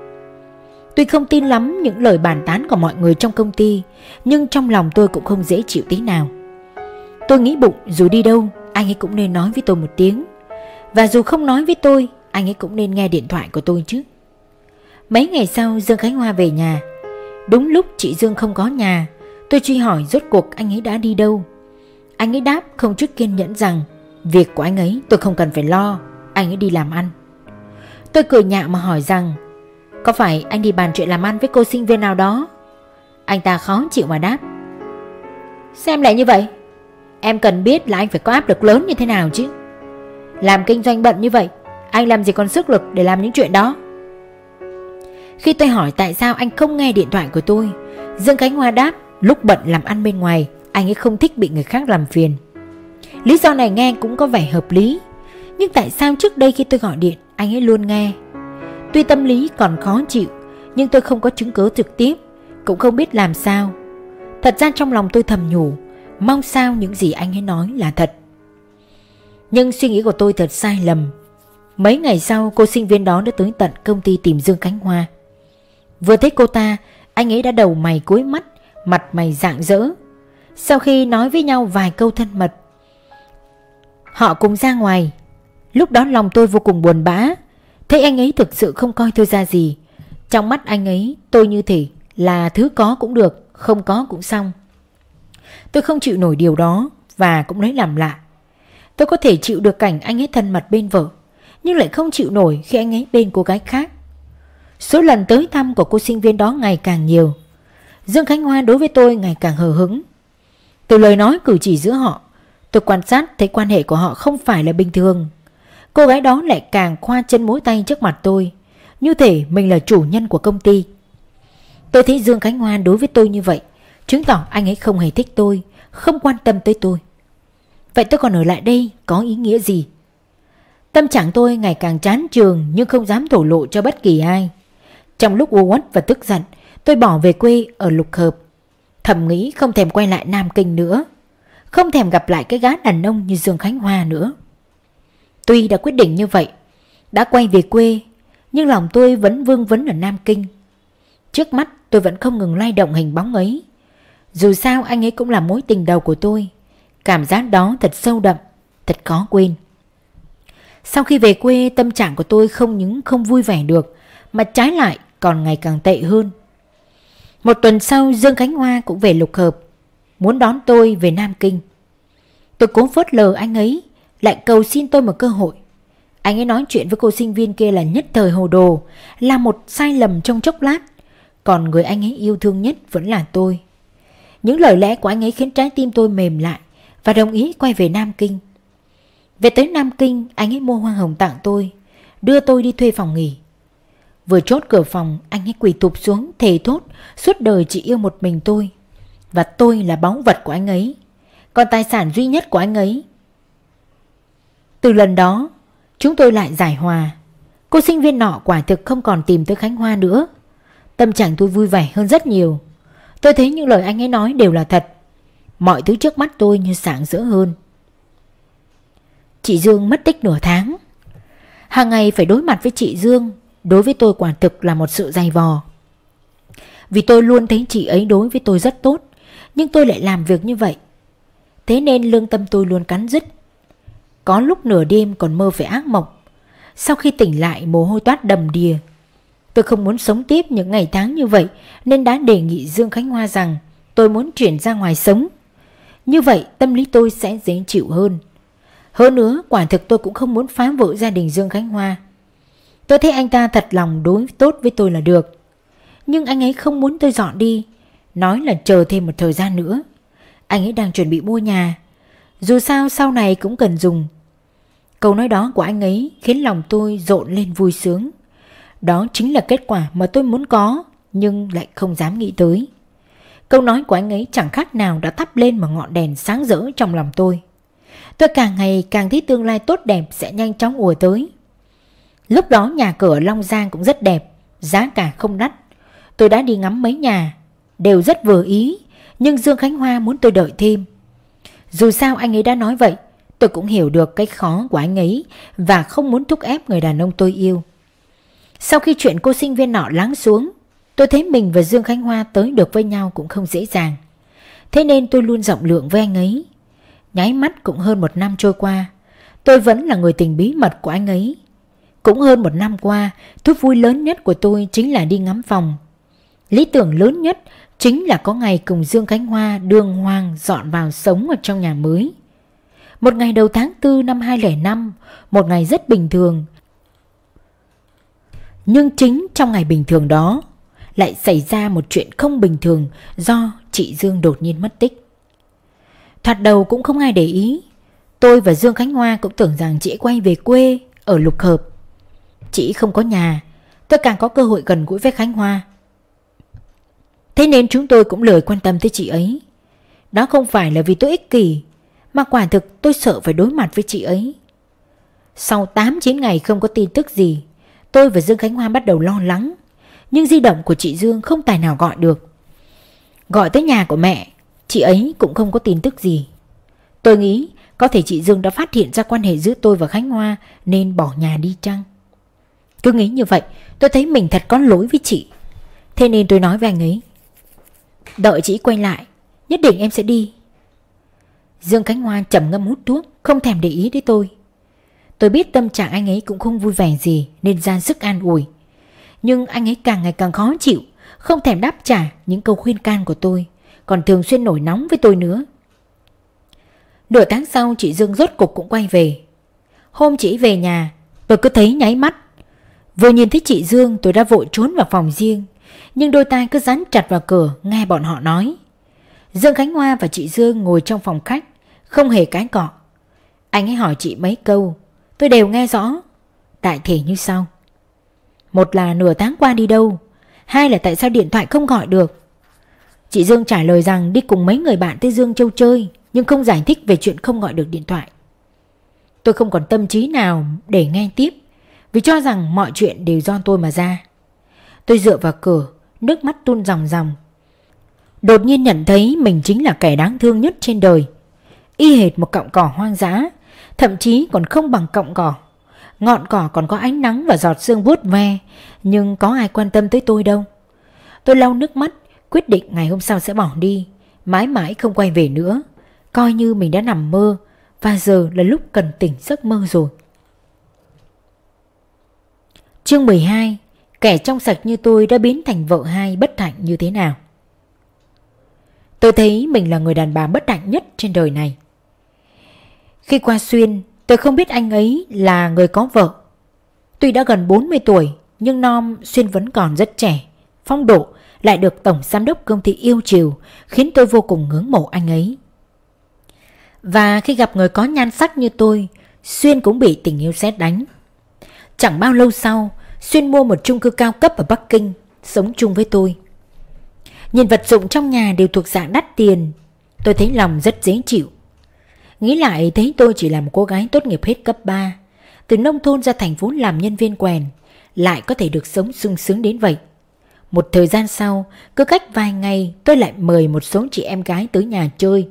Tuy không tin lắm những lời bàn tán của mọi người trong công ty, nhưng trong lòng tôi cũng không dễ chịu tí nào. Tôi nghĩ bụng dù đi đâu anh ấy cũng nên nói với tôi một tiếng, và dù không nói với tôi, anh ấy cũng nên nghe điện thoại của tôi chứ. Mấy ngày sau Dương Khánh Hoa về nhà. Đúng lúc chị Dương không có nhà, tôi truy hỏi rốt cuộc anh ấy đã đi đâu. Anh ấy đáp không chút kiên nhẫn rằng việc của anh ấy tôi không cần phải lo, anh ấy đi làm ăn. Tôi cười nhạo mà hỏi rằng có phải anh đi bàn chuyện làm ăn với cô sinh viên nào đó? Anh ta khó chịu mà đáp: xem lại như vậy, em cần biết là anh phải có áp lực lớn như thế nào chứ. Làm kinh doanh bận như vậy, anh làm gì còn sức lực để làm những chuyện đó. Khi tôi hỏi tại sao anh không nghe điện thoại của tôi, Dương Khánh Hoa đáp lúc bận làm ăn bên ngoài, anh ấy không thích bị người khác làm phiền. Lý do này nghe cũng có vẻ hợp lý, nhưng tại sao trước đây khi tôi gọi điện anh ấy luôn nghe? Tuy tâm lý còn khó chịu, nhưng tôi không có chứng cứ trực tiếp, cũng không biết làm sao. Thật ra trong lòng tôi thầm nhủ, mong sao những gì anh ấy nói là thật. Nhưng suy nghĩ của tôi thật sai lầm. Mấy ngày sau cô sinh viên đó đã tới tận công ty tìm Dương Khánh Hoa. Vừa thấy cô ta, anh ấy đã đầu mày cúi mắt, mặt mày rạng rỡ. Sau khi nói với nhau vài câu thân mật, họ cùng ra ngoài. Lúc đó lòng tôi vô cùng buồn bã, thấy anh ấy thực sự không coi tôi ra gì. Trong mắt anh ấy tôi như thể là thứ có cũng được, không có cũng xong. Tôi không chịu nổi điều đó và cũng lấy làm lạ. Tôi có thể chịu được cảnh anh ấy thân mật bên vợ, nhưng lại không chịu nổi khi anh ấy bên cô gái khác. Số lần tới thăm của cô sinh viên đó ngày càng nhiều. Dương Khánh Hoa đối với tôi ngày càng hờ hững. Từ lời nói cử chỉ giữa họ, tôi quan sát thấy quan hệ của họ không phải là bình thường. Cô gái đó lại càng khoa chân múa tay trước mặt tôi, như thể mình là chủ nhân của công ty. Tôi thấy Dương Khánh Hoa đối với tôi như vậy, chứng tỏ anh ấy không hề thích tôi, không quan tâm tới tôi. Vậy tôi còn ở lại đây có ý nghĩa gì? Tâm trạng tôi ngày càng chán chường nhưng không dám thổ lộ cho bất kỳ ai. Trong lúc u uất và tức giận, tôi bỏ về quê ở Lục Hợp, thầm nghĩ không thèm quay lại Nam Kinh nữa, không thèm gặp lại cái gã đàn ông như Dương Khánh Hoa nữa. Tuy đã quyết định như vậy, đã quay về quê, nhưng lòng tôi vẫn vương vấn ở Nam Kinh. Trước mắt tôi vẫn không ngừng lay động hình bóng ấy. Dù sao anh ấy cũng là mối tình đầu của tôi. Cảm giác đó thật sâu đậm, thật khó quên. Sau khi về quê, tâm trạng của tôi không những không vui vẻ được, mà trái lại còn ngày càng tệ hơn. Một tuần sau, Dương Khánh Hoa cũng về Lục Hợp, muốn đón tôi về Nam Kinh. Tôi cố phớt lờ anh ấy, lại cầu xin tôi một cơ hội. Anh ấy nói chuyện với cô sinh viên kia là nhất thời hồ đồ, là một sai lầm trong chốc lát. Còn người anh ấy yêu thương nhất vẫn là tôi. Những lời lẽ của anh ấy khiến trái tim tôi mềm lại và đồng ý quay về Nam Kinh. Về tới Nam Kinh, anh ấy mua hoa hồng tặng tôi, đưa tôi đi thuê phòng nghỉ. Vừa chốt cửa phòng, anh ấy quỳ thụp xuống thề thốt suốt đời chỉ yêu một mình tôi, và tôi là báu vật của anh ấy, còn tài sản duy nhất của anh ấy. Từ lần đó, chúng tôi lại giải hòa. Cô sinh viên nọ quả thực không còn tìm tới Khánh Hoa nữa. Tâm trạng tôi vui vẻ hơn rất nhiều. Tôi thấy những lời anh ấy nói đều là thật. Mọi thứ trước mắt tôi như sáng rỡ hơn. Chị Dương mất tích nửa tháng. Hàng ngày phải đối mặt với chị Dương, đối với tôi quả thực là một sự dày vò. Vì tôi luôn thấy chị ấy đối với tôi rất tốt, nhưng tôi lại làm việc như vậy. Thế nên lương tâm tôi luôn cắn rứt. Có lúc nửa đêm còn mơ về ác mộng. Sau khi tỉnh lại mồ hôi toát đầm đìa. Tôi không muốn sống tiếp những ngày tháng như vậy, nên đã đề nghị Dương Khánh Hoa rằng tôi muốn chuyển ra ngoài sống. Như vậy tâm lý tôi sẽ dễ chịu hơn. Hơn nữa, quả thực tôi cũng không muốn phá vỡ gia đình Dương Khánh Hoa. Tôi thấy anh ta thật lòng đối tốt với tôi là được. Nhưng anh ấy không muốn tôi dọn đi, nói là chờ thêm một thời gian nữa. Anh ấy đang chuẩn bị mua nhà, dù sao sau này cũng cần dùng. Câu nói đó của anh ấy khiến lòng tôi rộn lên vui sướng. Đó chính là kết quả mà tôi muốn có, nhưng lại không dám nghĩ tới. Câu nói của anh ấy chẳng khác nào đã thắp lên một ngọn đèn sáng rỡ trong lòng tôi. Tôi càng ngày càng thấy tương lai tốt đẹp sẽ nhanh chóng ùa tới. Lúc đó nhà cửa ở Long Giang cũng rất đẹp, giá cả không đắt. Tôi đã đi ngắm mấy nhà, đều rất vừa ý, nhưng Dương Khánh Hoa muốn tôi đợi thêm. Dù sao anh ấy đã nói vậy, tôi cũng hiểu được cái khó của anh ấy và không muốn thúc ép người đàn ông tôi yêu. Sau khi chuyện cô sinh viên nọ lắng xuống, tôi thấy mình và Dương Khánh Hoa tới được với nhau cũng không dễ dàng. Thế nên tôi luôn rộng lượng với anh ấy. Nháy mắt cũng hơn 1 năm trôi qua, tôi vẫn là người tình bí mật của anh ấy. Cũng hơn 1 năm qua, thú vui lớn nhất của tôi chính là đi ngắm phòng. Lý tưởng lớn nhất chính là có ngày cùng Dương Khánh Hoa đương hoang dọn vào sống ở trong nhà mới. Một ngày đầu tháng 4 năm 2005, một ngày rất bình thường. Nhưng chính trong ngày bình thường đó lại xảy ra một chuyện không bình thường do chị Dương đột nhiên mất tích. Thoạt đầu cũng không ai để ý. Tôi và Dương Khánh Hoa cũng tưởng rằng chị quay về quê ở Lục Hợp. Chị không có nhà, tôi càng có cơ hội gần gũi với Khánh Hoa. Thế nên chúng tôi cũng lười quan tâm tới chị ấy. Đó không phải là vì tôi ích kỷ, mà quả thực tôi sợ phải đối mặt với chị ấy. Sau 8-9 ngày không có tin tức gì, tôi và Dương Khánh Hoa bắt đầu lo lắng. Nhưng di động của chị Dương không tài nào gọi được. Gọi tới nhà của mẹ, chị ấy cũng không có tin tức gì. Tôi nghĩ có thể chị Dương đã phát hiện ra quan hệ giữa tôi và Khánh Hoa nên bỏ nhà đi chăng. Cứ nghĩ như vậy, tôi thấy mình thật có lỗi với chị. Thế nên tôi nói với anh ấy, đợi chị quay lại, nhất định em sẽ đi. Dương Khánh Hoa trầm ngâm hút thuốc, không thèm để ý đến tôi. Tôi biết tâm trạng anh ấy cũng không vui vẻ gì nên ra sức an ủi. Nhưng anh ấy càng ngày càng khó chịu, không thèm đáp trả những câu khuyên can của tôi, còn thường xuyên nổi nóng với tôi nữa. Nửa tháng sau chị Dương rốt cục cũng quay về. Hôm chị về nhà, tôi cứ thấy nháy mắt. Vừa nhìn thấy chị Dương tôi đã vội trốn vào phòng riêng, nhưng đôi tai cứ dán chặt vào cửa nghe bọn họ nói. Dương Khánh Hoa và chị Dương ngồi trong phòng khách, không hề cãi cọ. Anh ấy hỏi chị mấy câu, tôi đều nghe rõ. Đại thể như sau: một là nửa tháng qua đi đâu, hai là tại sao điện thoại không gọi được. Chị Dương trả lời rằng đi cùng mấy người bạn tới Dương Châu chơi, nhưng không giải thích về chuyện không gọi được điện thoại. Tôi không còn tâm trí nào để nghe tiếp, vì cho rằng mọi chuyện đều do tôi mà ra. Tôi dựa vào cửa, nước mắt tuôn ròng ròng. Đột nhiên nhận thấy mình chính là kẻ đáng thương nhất trên đời. Y hệt một cọng cỏ hoang dã, thậm chí còn không bằng cọng cỏ. Ngọn cỏ còn có ánh nắng và giọt sương vuốt ve, nhưng có ai quan tâm tới tôi đâu. Tôi lau nước mắt, quyết định ngày hôm sau sẽ bỏ đi, mãi mãi không quay về nữa, coi như mình đã nằm mơ, và giờ là lúc cần tỉnh giấc mơ rồi. Chương 12. Kẻ trong sạch như tôi đã biến thành vợ hai bất hạnh như thế nào. Tôi thấy mình là người đàn bà bất hạnh nhất trên đời này. Khi qua Xuyên, tôi không biết anh ấy là người có vợ. Tuy đã gần 40 tuổi, nhưng non Xuyên vẫn còn rất trẻ, phong độ, lại được tổng giám đốc công ty yêu chiều, khiến tôi vô cùng ngưỡng mộ anh ấy. Và khi gặp người có nhan sắc như tôi, Xuyên cũng bị tình yêu sét đánh. Chẳng bao lâu sau, Xuyên mua một chung cư cao cấp ở Bắc Kinh, sống chung với tôi. Nhìn vật dụng trong nhà đều thuộc dạng đắt tiền, tôi thấy lòng rất dễ chịu. Nghĩ lại thấy tôi chỉ là một cô gái tốt nghiệp hết cấp 3, từ nông thôn ra thành phố làm nhân viên quèn, lại có thể được sống sung sướng đến vậy. Một thời gian sau, cứ cách vài ngày tôi lại mời một số chị em gái tới nhà chơi.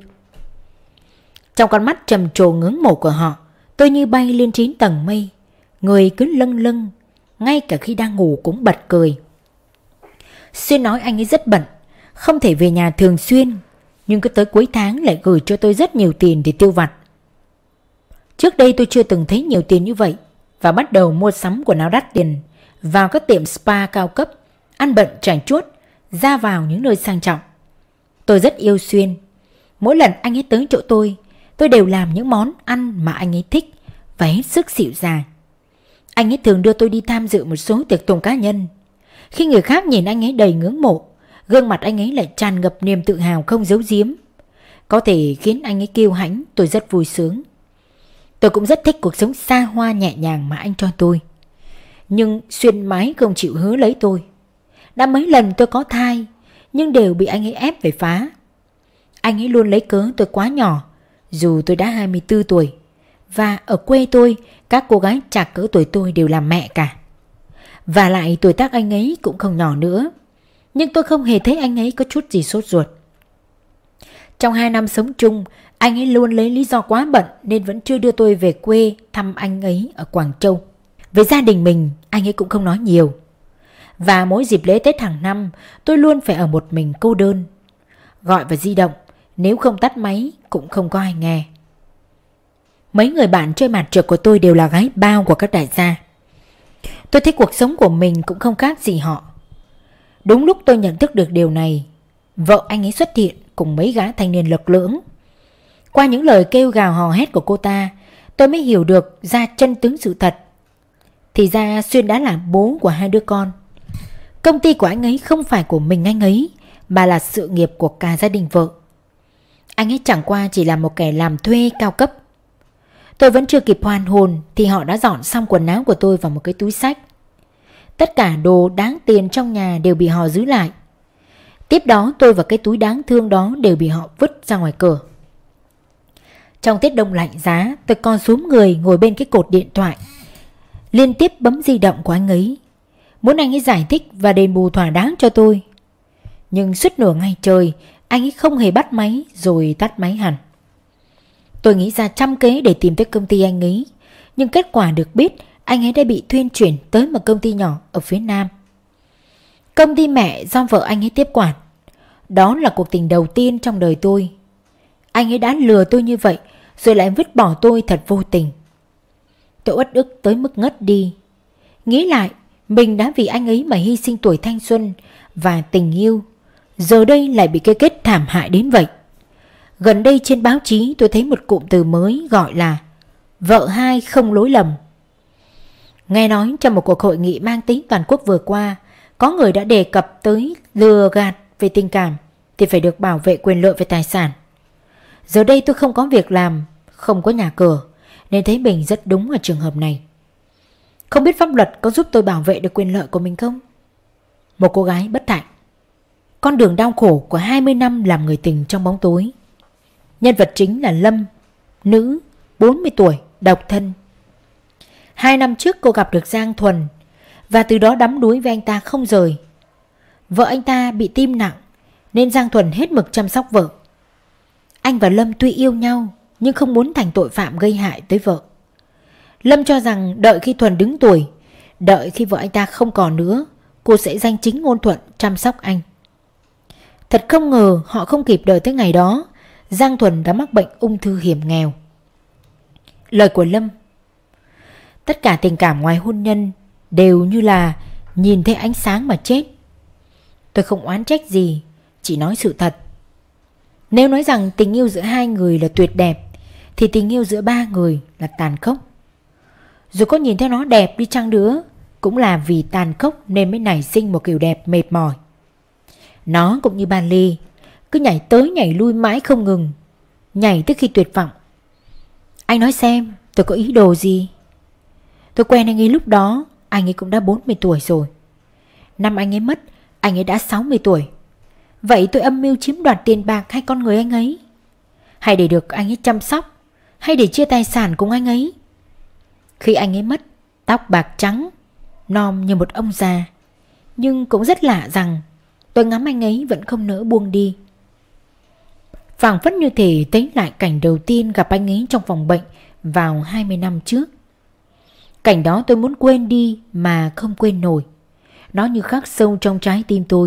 Trong con mắt trầm trồ ngưỡng mộ của họ, tôi như bay lên 9 tầng mây, người cứ lâng lâng, ngay cả khi đang ngủ cũng bật cười. Xuyên nói anh ấy rất bận, không thể về nhà thường xuyên, nhưng cứ tới cuối tháng lại gửi cho tôi rất nhiều tiền để tiêu vặt. Trước đây tôi chưa từng thấy nhiều tiền như vậy, và bắt đầu mua sắm quần áo đắt tiền, vào các tiệm spa cao cấp, ăn bận trải chuốt, ra vào những nơi sang trọng. Tôi rất yêu Xuyên. Mỗi lần anh ấy tới chỗ tôi đều làm những món ăn mà anh ấy thích và hết sức dịu dàng. Anh ấy thường đưa tôi đi tham dự một số tiệc tùng cá nhân. Khi người khác nhìn anh ấy đầy ngưỡng mộ, gương mặt anh ấy lại tràn ngập niềm tự hào không giấu giếm. Có thể khiến anh ấy kiêu hãnh, tôi rất vui sướng. Tôi cũng rất thích cuộc sống xa hoa nhẹ nhàng mà anh cho tôi. Nhưng Xuyên mãi không chịu hứa lấy tôi. Đã mấy lần tôi có thai, nhưng đều bị anh ấy ép phải phá. Anh ấy luôn lấy cớ tôi quá nhỏ, dù tôi đã 24 tuổi. Và ở quê tôi, các cô gái trạc cỡ tuổi tôi đều làm mẹ cả. Và lại tuổi tác anh ấy cũng không nhỏ nữa. Nhưng tôi không hề thấy anh ấy có chút gì sốt ruột. Trong 2 năm sống chung, anh ấy luôn lấy lý do quá bận nên vẫn chưa đưa tôi về quê thăm anh ấy ở Quảng Châu. Về gia đình mình, anh ấy cũng không nói nhiều. Và mỗi dịp lễ Tết hàng năm, tôi luôn phải ở một mình cô đơn. Gọi vào di động, nếu không tắt máy cũng không có ai nghe. Mấy người bạn chơi mặt trượt của tôi đều là gái bao của các đại gia. Tôi thấy cuộc sống của mình cũng không khác gì họ. Đúng lúc tôi nhận thức được điều này, vợ anh ấy xuất hiện cùng mấy gã thanh niên lực lưỡng. Qua những lời kêu gào hò hét của cô ta, tôi mới hiểu được ra chân tướng sự thật. Thì ra Xuyên đã là bố của 2 đứa con. Công ty của anh ấy không phải của mình anh ấy, mà là sự nghiệp của cả gia đình vợ. Anh ấy chẳng qua chỉ là một kẻ làm thuê cao cấp. Tôi vẫn chưa kịp hoàn hồn thì họ đã dọn xong quần áo của tôi vào một cái túi xách. Tất cả đồ đáng tiền trong nhà đều bị họ giữ lại. Tiếp đó tôi và cái túi đáng thương đó đều bị họ vứt ra ngoài cửa. Trong tiết đông lạnh giá, tôi co xúm người ngồi bên cái cột điện thoại, liên tiếp bấm di động của anh ấy, muốn anh ấy giải thích và đền bù thỏa đáng cho tôi. Nhưng suốt nửa ngày trời, anh ấy không hề bắt máy rồi tắt máy hẳn. Tôi nghĩ ra trăm kế để tìm tới công ty anh ấy, nhưng kết quả được biết anh ấy đã bị thuyên chuyển tới một công ty nhỏ ở phía Nam. Công ty mẹ do vợ anh ấy tiếp quản. Đó là cuộc tình đầu tiên trong đời tôi. Anh ấy đã lừa tôi như vậy rồi lại vứt bỏ tôi thật vô tình. Tôi uất ức tới mức ngất đi. Nghĩ lại, Mình đã vì anh ấy mà hy sinh tuổi thanh xuân và tình yêu, giờ đây lại bị cái kết thảm hại đến vậy. Gần đây trên báo chí tôi thấy một cụm từ mới gọi là vợ hai không lỗi lầm. Nghe nói trong một cuộc hội nghị mang tính toàn quốc vừa qua, có người đã đề cập tới lừa gạt về tình cảm thì phải được bảo vệ quyền lợi về tài sản. Giờ đây tôi không có việc làm, không có nhà cửa, nên thấy mình rất đúng ở trường hợp này. Không biết pháp luật có giúp tôi bảo vệ được quyền lợi của mình không? Một cô gái bất hạnh, con đường đau khổ của 20 năm làm người tình trong bóng tối. Nhân vật chính là Lâm, nữ, 40 tuổi, độc thân. 2 năm trước cô gặp được Giang Thuần và từ đó đắm đuối với anh ta không rời. Vợ anh ta bị tim nặng nên Giang Thuần hết mực chăm sóc vợ. Anh và Lâm tuy yêu nhau nhưng không muốn thành tội phạm gây hại tới vợ. Lâm cho rằng đợi khi Thuần đứng tuổi, đợi khi vợ anh ta không còn nữa, cô sẽ danh chính ngôn thuận chăm sóc anh. Thật không ngờ họ không kịp đợi tới ngày đó, Giang Thuần đã mắc bệnh ung thư hiểm nghèo. Lời của Lâm: tất cả tình cảm ngoài hôn nhân đều như là nhìn thấy ánh sáng mà chết. Tôi không oán trách gì, chỉ nói sự thật. Nếu nói rằng tình yêu giữa 2 người là tuyệt đẹp, thì tình yêu giữa 3 người là tàn khốc. Dù có nhìn thấy nó đẹp đi chăng nữa, cũng là vì tàn khốc nên mới nảy sinh một kiểu đẹp mệt mỏi. Nó cũng như ban ly, cứ nhảy tới nhảy lui mãi không ngừng, nhảy tới khi tuyệt vọng. Anh nói xem tôi có ý đồ gì? Tôi quen anh ấy lúc đó, anh ấy cũng đã 40 tuổi rồi. Năm anh ấy mất, anh ấy đã 60 tuổi. Vậy tôi âm mưu chiếm đoạt tiền bạc hay con người anh ấy? Hay để được anh ấy chăm sóc? Hay để chia tài sản cùng anh ấy? Khi anh ấy mất, tóc bạc trắng, nom như một ông già. Nhưng cũng rất lạ rằng tôi ngắm anh ấy vẫn không nỡ buông đi. Phảng phất như thể thấy lại cảnh đầu tiên gặp anh ấy trong phòng bệnh vào 20 năm trước. Cảnh đó tôi muốn quên đi mà không quên nổi. Nó như khắc sâu trong trái tim tôi.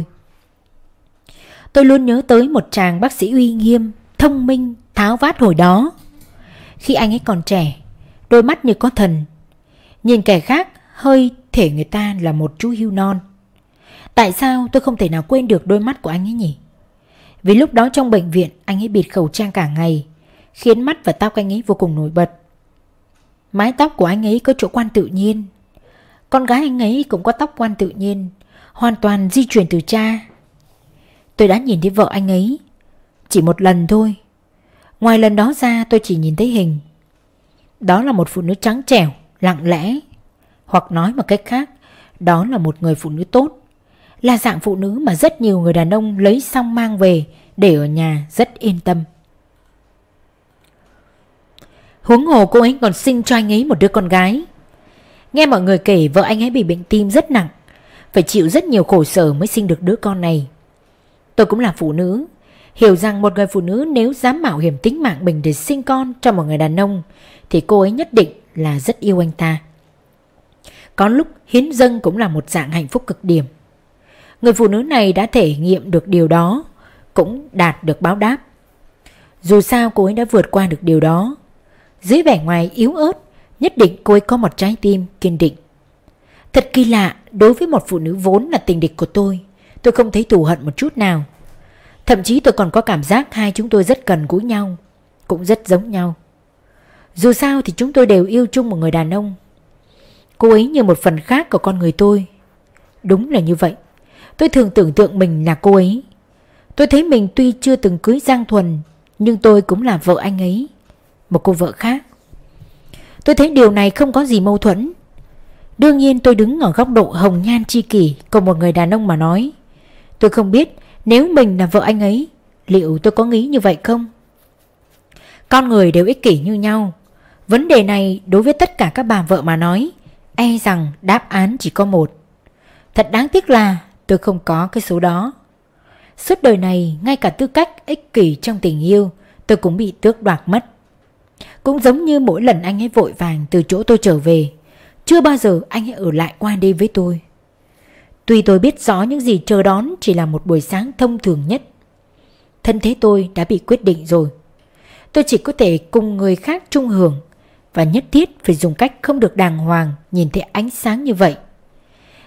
Tôi luôn nhớ tới một chàng bác sĩ uy nghiêm, thông minh, tháo vát hồi đó. Khi anh ấy còn trẻ, đôi mắt như có thần. Nhìn kẻ khác hơi thể người ta là một chú hươu non. Tại sao tôi không thể nào quên được đôi mắt của anh ấy nhỉ? Vì lúc đó trong bệnh viện anh ấy bịt khẩu trang cả ngày, khiến mắt và tóc anh ấy vô cùng nổi bật. Mái tóc của anh ấy có chỗ quan tự nhiên. Con gái anh ấy cũng có tóc quan tự nhiên, hoàn toàn di truyền từ cha. Tôi đã nhìn thấy vợ anh ấy chỉ một lần thôi. Ngoài lần đó ra tôi chỉ nhìn thấy hình. Đó là một phụ nữ trắng trẻo, lặng lẽ. Hoặc nói một cách khác, đó là một người phụ nữ tốt. Là dạng phụ nữ mà rất nhiều người đàn ông lấy xong mang về để ở nhà rất yên tâm. Huống hồ cô ấy còn sinh cho anh ấy một đứa con gái. Nghe mọi người kể vợ anh ấy bị bệnh tim rất nặng, phải chịu rất nhiều khổ sở mới sinh được đứa con này. Tôi cũng là phụ nữ, hiểu rằng một người phụ nữ nếu dám mạo hiểm tính mạng mình để sinh con cho một người đàn ông thì cô ấy nhất định là rất yêu anh ta. Có lúc hiến dâng cũng là một dạng hạnh phúc cực điểm. Người phụ nữ này đã thể nghiệm được điều đó, cũng đạt được báo đáp. Dù sao cô ấy đã vượt qua được điều đó. Dưới vẻ ngoài yếu ớt, nhất định cô ấy có một trái tim kiên định. Thật kỳ lạ, đối với một phụ nữ vốn là tình địch của tôi không thấy thù hận một chút nào. Thậm chí tôi còn có cảm giác hai chúng tôi rất gần gũi nhau, cũng rất giống nhau. Dù sao thì chúng tôi đều yêu chung một người đàn ông. Cô ấy như một phần khác của con người tôi. Đúng là như vậy. Tôi thường tưởng tượng mình là cô ấy. Tôi thấy mình tuy chưa từng cưới Giang Thuần, nhưng tôi cũng là vợ anh ấy, một cô vợ khác. Tôi thấy điều này không có gì mâu thuẫn. Đương nhiên tôi đứng ở góc độ hồng nhan tri kỷ của một người đàn ông mà nói. Tôi không biết nếu mình là vợ anh ấy, liệu tôi có nghĩ như vậy không? Con người đều ích kỷ như nhau. Vấn đề này đối với tất cả các bà vợ mà nói, e rằng đáp án chỉ có một. Thật đáng tiếc là tôi không có cái số đó. Suốt đời này, ngay cả tư cách ích kỷ trong tình yêu tôi cũng bị tước đoạt mất. Cũng giống như mỗi lần anh ấy vội vàng từ chỗ tôi trở về, chưa bao giờ anh ấy ở lại qua đêm với tôi. Tuy tôi biết rõ những gì chờ đón chỉ là một buổi sáng thông thường nhất. Thân thế tôi đã bị quyết định rồi. Tôi chỉ có thể cùng người khác chung hưởng, và nhất thiết phải dùng cách không được đàng hoàng nhìn thấy ánh sáng như vậy.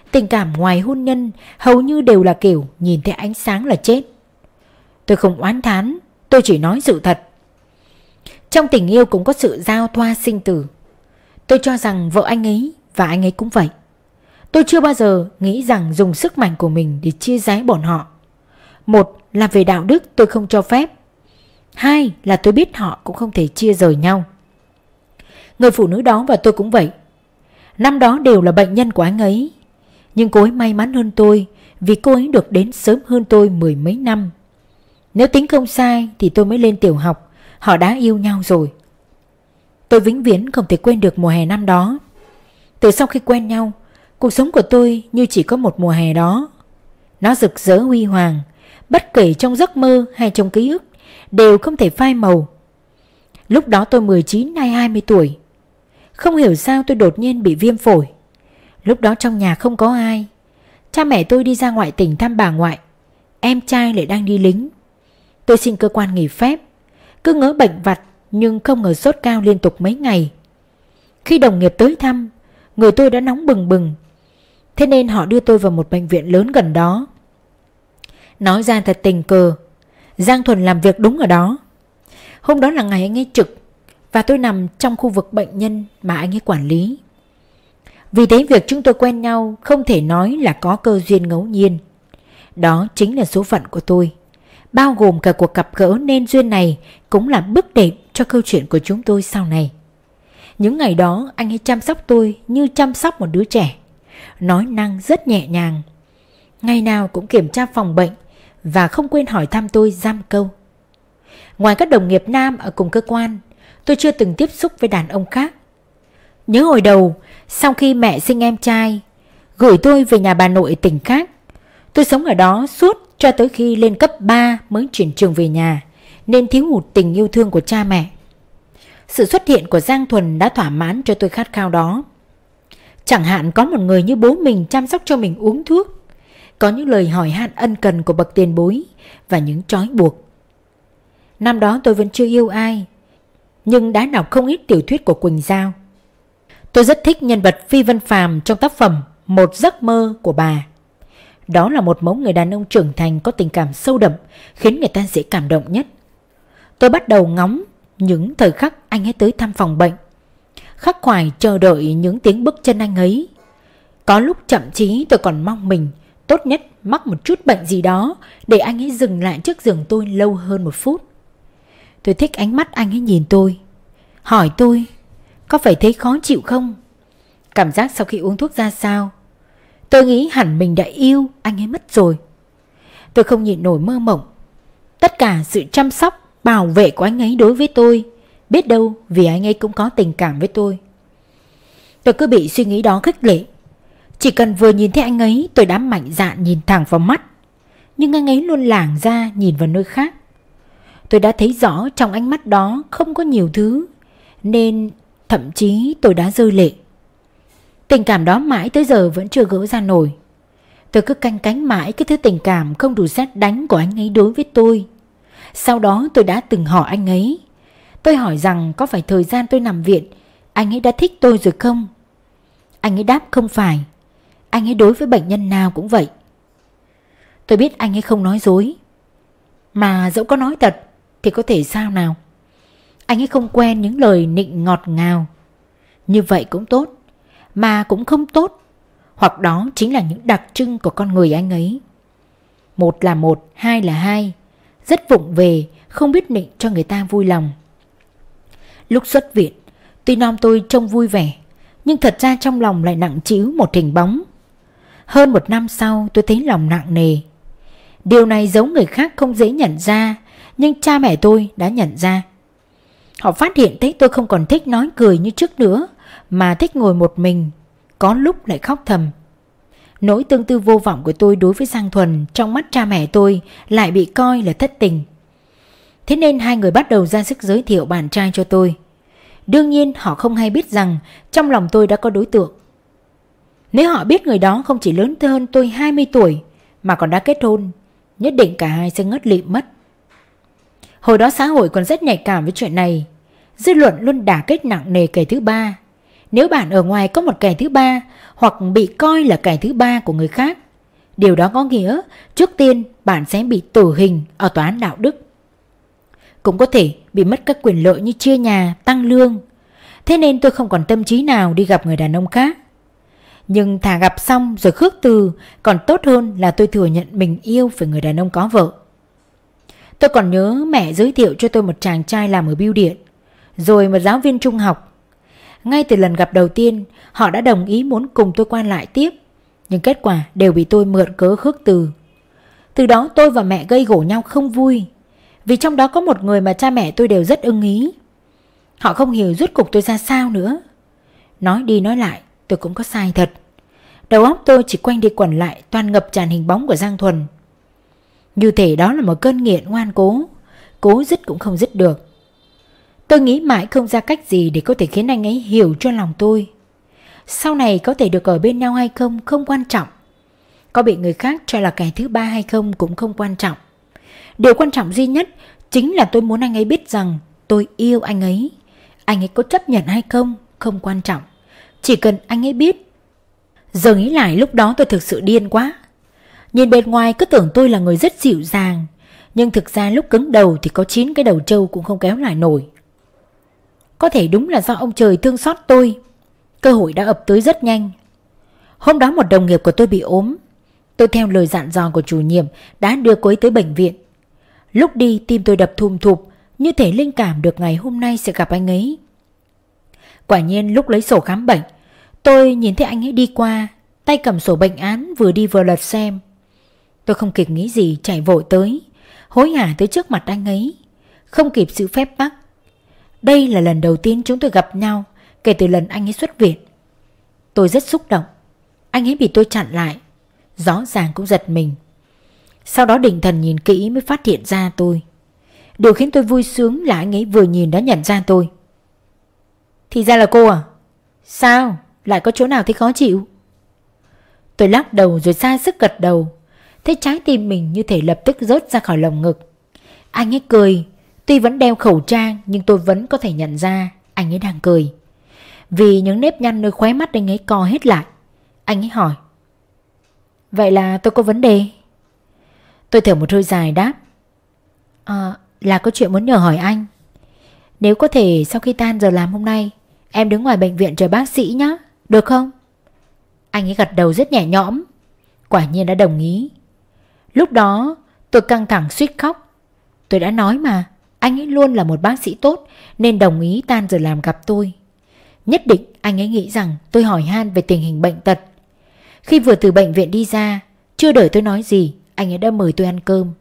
Tình cảm ngoài hôn nhân hầu như đều là kiểu nhìn thấy ánh sáng là chết. Tôi không oán thán, tôi chỉ nói sự thật. Trong tình yêu cũng có sự giao thoa sinh tử. Tôi cho rằng vợ anh ấy và anh ấy cũng vậy. Tôi chưa bao giờ nghĩ rằng dùng sức mạnh của mình để chia rẽ bọn họ. Một là về đạo đức tôi không cho phép. Hai là tôi biết họ cũng không thể chia rời nhau. Người phụ nữ đó và tôi cũng vậy. Năm đó đều là bệnh nhân của anh ấy. Nhưng cô ấy may mắn hơn tôi vì cô ấy được đến sớm hơn tôi 10 mấy năm. Nếu tính không sai thì tôi mới lên tiểu học, họ đã yêu nhau rồi. Tôi vĩnh viễn không thể quên được mùa hè năm đó. Từ sau khi quen nhau, cuộc sống của tôi như chỉ có một mùa hè đó. Nó rực rỡ huy hoàng, bất kể trong giấc mơ hay trong ký ức đều không thể phai màu. Lúc đó tôi 19 hay 20 tuổi. Không hiểu sao tôi đột nhiên bị viêm phổi. Lúc đó trong nhà không có ai. Cha mẹ tôi đi ra ngoại tỉnh thăm bà ngoại. Em trai lại đang đi lính. Tôi xin cơ quan nghỉ phép. Cứ ngỡ bệnh vặt nhưng không ngờ sốt cao liên tục mấy ngày. Khi đồng nghiệp tới thăm, người tôi đã nóng bừng bừng. Thế nên họ đưa tôi vào một bệnh viện lớn gần đó. Nói ra thật tình cờ, Giang Thuần làm việc đúng ở đó. Hôm đó là ngày anh ấy trực và tôi nằm trong khu vực bệnh nhân mà anh ấy quản lý. Vì thế việc chúng tôi quen nhau không thể nói là có cơ duyên ngẫu nhiên. Đó chính là số phận của tôi. Bao gồm cả cuộc gặp gỡ nên duyên này cũng là bước đệm cho câu chuyện của chúng tôi sau này. Những ngày đó anh ấy chăm sóc tôi như chăm sóc một đứa trẻ. Nói năng rất nhẹ nhàng. Ngày nào cũng kiểm tra phòng bệnh và không quên hỏi thăm tôi dăm câu. Ngoài các đồng nghiệp nam ở cùng cơ quan, tôi chưa từng tiếp xúc với đàn ông khác. Nhớ hồi đầu, sau khi mẹ sinh em trai, gửi tôi về nhà bà nội tỉnh khác. Tôi sống ở đó suốt cho tới khi lên cấp 3 mới chuyển trường về nhà, nên thiếu hụt tình yêu thương của cha mẹ. Sự xuất hiện của Giang Thuần đã thỏa mãn cho tôi khát khao đó. Chẳng hạn có một người như bố mình chăm sóc cho mình uống thuốc, có những lời hỏi han ân cần của bậc tiền bối và những trói buộc. Năm đó tôi vẫn chưa yêu ai, nhưng đã đọc không ít tiểu thuyết của Quỳnh Giao. Tôi rất thích nhân vật Phi Vân Phàm trong tác phẩm Một Giấc Mơ của bà. Đó là một mẫu người đàn ông trưởng thành có tình cảm sâu đậm, khiến người ta dễ cảm động nhất. Tôi bắt đầu ngóng những thời khắc anh ấy tới thăm phòng bệnh, khắc khoải chờ đợi những tiếng bước chân anh ấy. Có lúc thậm chí tôi còn mong mình tốt nhất mắc một chút bệnh gì đó để anh ấy dừng lại trước giường tôi lâu hơn một phút. Tôi thích ánh mắt anh ấy nhìn tôi, hỏi tôi có phải thấy khó chịu không, cảm giác sau khi uống thuốc ra sao. Tôi nghĩ hẳn mình đã yêu anh ấy mất rồi. Tôi không nhịn nổi mơ mộng. Tất cả sự chăm sóc, bảo vệ của anh ấy đối với tôi, biết đâu vì anh ấy cũng có tình cảm với tôi. Tôi cứ bị suy nghĩ đó khích lệ. Chỉ cần vừa nhìn thấy anh ấy tôi đã mạnh dạn nhìn thẳng vào mắt. Nhưng anh ấy luôn lảng ra nhìn vào nơi khác. Tôi đã thấy rõ trong ánh mắt đó không có nhiều thứ, nên thậm chí tôi đã rơi lệ. Tình cảm đó mãi tới giờ vẫn chưa gỡ ra nổi. Tôi cứ canh cánh mãi cái thứ tình cảm không đủ sét đánh của anh ấy đối với tôi. Sau đó tôi đã từng hỏi anh ấy. Tôi hỏi rằng có phải thời gian tôi nằm viện anh ấy đã thích tôi rồi không? Anh ấy đáp không phải. Anh ấy đối với bệnh nhân nào cũng vậy. Tôi biết anh ấy không nói dối. Mà dẫu có nói thật thì có thể sao nào? Anh ấy không quen những lời nịnh ngọt ngào. Như vậy cũng tốt, mà cũng không tốt. Hoặc đó chính là những đặc trưng của con người anh ấy. Một là một, hai là hai. Rất vụng về, không biết nịnh cho người ta vui lòng. Lúc xuất viện, tuy nom tôi trông vui vẻ, nhưng thật ra trong lòng lại nặng trĩu một hình bóng. Hơn một năm sau tôi thấy lòng nặng nề. Điều này giống người khác không dễ nhận ra, nhưng cha mẹ tôi đã nhận ra. Họ phát hiện thấy tôi không còn thích nói cười như trước nữa, mà thích ngồi một mình, có lúc lại khóc thầm. Nỗi tương tư vô vọng của tôi đối với Giang Thuần trong mắt cha mẹ tôi lại bị coi là thất tình. Thế nên hai người bắt đầu ra sức giới thiệu bạn trai cho tôi. Đương nhiên họ không hay biết rằng trong lòng tôi đã có đối tượng. Nếu họ biết người đó không chỉ lớn hơn tôi 20 tuổi mà còn đã kết hôn, nhất định cả hai sẽ ngất lịm mất. Hồi đó xã hội còn rất nhạy cảm với chuyện này. Dư luận luôn đả kích nặng nề kẻ thứ ba. Nếu bạn ở ngoài có một kẻ thứ ba hoặc bị coi là kẻ thứ ba của người khác, điều đó có nghĩa trước tiên bạn sẽ bị tử hình ở tòa án đạo đức. Cũng có thể bị mất các quyền lợi như chia nhà, tăng lương. Thế nên tôi không còn tâm trí nào đi gặp người đàn ông khác. Nhưng thà gặp xong rồi khước từ còn tốt hơn là tôi thừa nhận mình yêu phải người đàn ông có vợ. Tôi còn nhớ mẹ giới thiệu cho tôi một chàng trai làm ở bưu điện, rồi một giáo viên trung học. Ngay từ lần gặp đầu tiên, họ đã đồng ý muốn cùng tôi quan lại tiếp, nhưng kết quả đều bị tôi mượn cớ khước từ. Từ đó tôi và mẹ gây gổ nhau không vui, vì trong đó có một người mà cha mẹ tôi đều rất ưng ý. Họ không hiểu rốt cuộc tôi ra sao nữa. Nói đi nói lại, tôi cũng có sai thật. Đầu óc tôi chỉ quanh đi quẩn lại toàn ngập tràn hình bóng của Giang Thuần. Như thể đó là một cơn nghiện ngoan cố dứt cũng không dứt được. Tôi nghĩ mãi không ra cách gì để có thể khiến anh ấy hiểu cho lòng tôi. Sau này có thể được ở bên nhau hay không không quan trọng. Có bị người khác cho là kẻ thứ ba hay không cũng không quan trọng. Điều quan trọng duy nhất chính là tôi muốn anh ấy biết rằng tôi yêu anh ấy. Anh ấy có chấp nhận hay không không quan trọng, chỉ cần anh ấy biết. Giờ nghĩ lại lúc đó tôi thực sự điên quá. Nhìn bên ngoài cứ tưởng tôi là người rất dịu dàng, nhưng thực ra lúc cứng đầu thì có 9 cái đầu trâu cũng không kéo lại nổi. Có thể đúng là do ông trời thương xót tôi, cơ hội đã ập tới rất nhanh. Hôm đó một đồng nghiệp của tôi bị ốm. Tôi theo lời dặn dò của chủ nhiệm đã đưa cô ấy tới bệnh viện. Lúc đi tim tôi đập thùm thụp, như thể linh cảm được ngày hôm nay sẽ gặp anh ấy. Quả nhiên lúc lấy sổ khám bệnh, tôi nhìn thấy anh ấy đi qua, tay cầm sổ bệnh án vừa đi vừa lật xem. Tôi không kịp nghĩ gì chạy vội tới, hối hả tới trước mặt anh ấy, không kịp sự phép tắc. Đây là lần đầu tiên chúng tôi gặp nhau kể từ lần anh ấy xuất viện. Tôi rất xúc động. Anh ấy bị tôi chặn lại, rõ ràng cũng giật mình. Sau đó định thần nhìn kỹ mới phát hiện ra tôi. Điều khiến tôi vui sướng là anh ấy vừa nhìn đã nhận ra tôi. Thì ra là cô à? Sao? Lại có chỗ nào thấy khó chịu? Tôi lắc đầu rồi ra sức gật đầu. Thấy trái tim mình như thể lập tức rớt ra khỏi lồng ngực. Anh ấy cười. Tuy vẫn đeo khẩu trang nhưng tôi vẫn có thể nhận ra anh ấy đang cười. Vì những nếp nhăn nơi khóe mắt anh ấy co hết lại. Anh ấy hỏi: Vậy là tôi có vấn đề? Tôi thở một hơi dài đáp: Là có chuyện muốn nhờ hỏi anh. Nếu có thể sau khi tan giờ làm hôm nay, em đứng ngoài bệnh viện chờ bác sĩ nhé, được không? Anh ấy gật đầu rất nhẹ nhõm. Quả nhiên đã đồng ý. Lúc đó tôi căng thẳng suýt khóc. Tôi đã nói mà, anh ấy luôn là một bác sĩ tốt nên đồng ý tan giờ làm gặp tôi. Nhất định anh ấy nghĩ rằng tôi hỏi han về tình hình bệnh tật. Khi vừa từ bệnh viện đi ra, chưa đợi tôi nói gì, anh ấy đã mời tôi ăn cơm.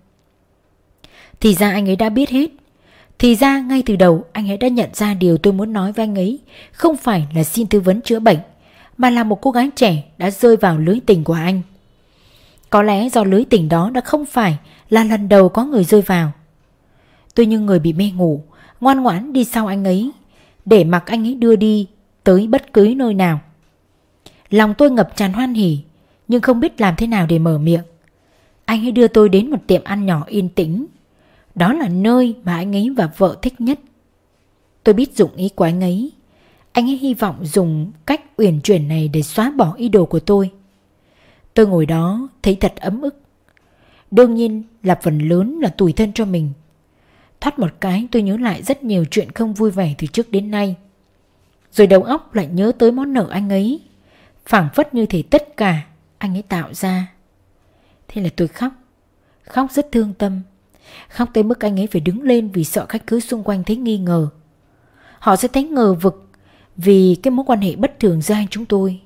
Thì ra anh ấy đã biết hết. Thì ra ngay từ đầu anh ấy đã nhận ra điều tôi muốn nói với anh ấy không phải là xin tư vấn chữa bệnh, mà là một cô gái trẻ đã rơi vào lưới tình của anh. Có lẽ do lưới tình đó đã không phải là lần đầu có người rơi vào. Tôi như người bị mê ngủ, ngoan ngoãn đi sau anh ấy, để mặc anh ấy đưa đi tới bất cứ nơi nào. Lòng tôi ngập tràn hoan hỉ, nhưng không biết làm thế nào để mở miệng. Anh ấy đưa tôi đến một tiệm ăn nhỏ yên tĩnh. Đó là nơi mà anh ấy và vợ thích nhất. Tôi biết dụng ý của anh ấy. Anh ấy hy vọng dùng cách uyển chuyển này để xóa bỏ ý đồ của tôi. Tôi ngồi đó thấy thật ấm ức. Đương nhiên là phần lớn là tủi thân cho mình. Thoát một cái tôi nhớ lại rất nhiều chuyện không vui vẻ từ trước đến nay. Rồi đầu óc lại nhớ tới món nợ anh ấy, phảng phất như thể tất cả anh ấy tạo ra. Thế là tôi khóc. Khóc rất thương tâm. Khóc tới mức anh ấy phải đứng lên vì sợ khách cứ xung quanh thấy nghi ngờ. Họ sẽ thấy ngờ vực vì cái mối quan hệ bất thường giữa hai chúng tôi.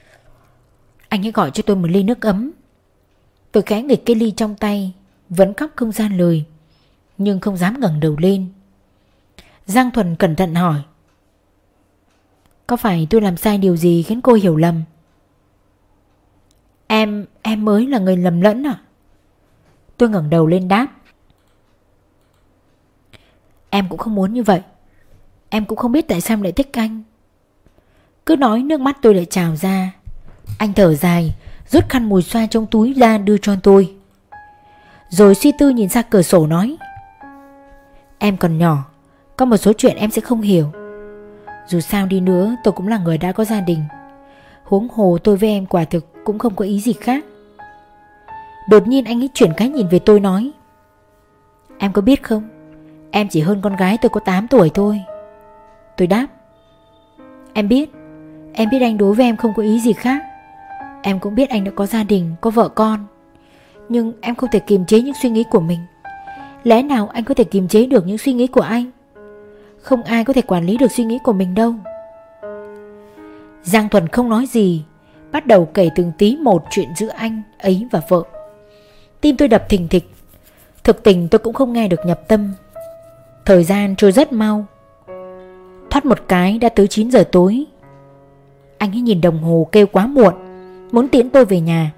Anh ấy gọi cho tôi một ly nước ấm. Tôi khẽ nghịch cái ly trong tay, vẫn khóc không ra lời, nhưng không dám ngẩng đầu lên. Giang Thuần cẩn thận hỏi: Có phải tôi làm sai điều gì khiến cô hiểu lầm? Em mới là người lầm lẫn à? Tôi ngẩng đầu lên đáp: Em cũng không muốn như vậy. Em cũng không biết tại sao em lại thích anh. Cứ nói nước mắt tôi lại trào ra. Anh thở dài, rút khăn mùi xoa trong túi ra đưa cho tôi. Rồi suy tư nhìn ra cửa sổ nói: Em còn nhỏ, có một số chuyện em sẽ không hiểu. Dù sao đi nữa tôi cũng là người đã có gia đình. Huống hồ tôi với em quả thực cũng không có ý gì khác. Đột nhiên anh ấy chuyển cái nhìn về tôi nói: Em có biết không, em chỉ hơn con gái tôi có 8 tuổi thôi. Tôi đáp: Em biết anh đối với em không có ý gì khác. Em cũng biết anh đã có gia đình, có vợ con. Nhưng em không thể kiềm chế những suy nghĩ của mình. Lẽ nào anh có thể kiềm chế được những suy nghĩ của anh? Không ai có thể quản lý được suy nghĩ của mình đâu. Giang Thuần không nói gì, bắt đầu kể từng tí một chuyện giữa anh ấy và vợ. Tim tôi đập thình thịch. Thực tình tôi cũng không nghe được nhập tâm. Thời gian trôi rất mau. Thoát một cái đã tới 9 giờ tối. Anh ấy nhìn đồng hồ kêu quá muộn, muốn tiễn tôi về nhà.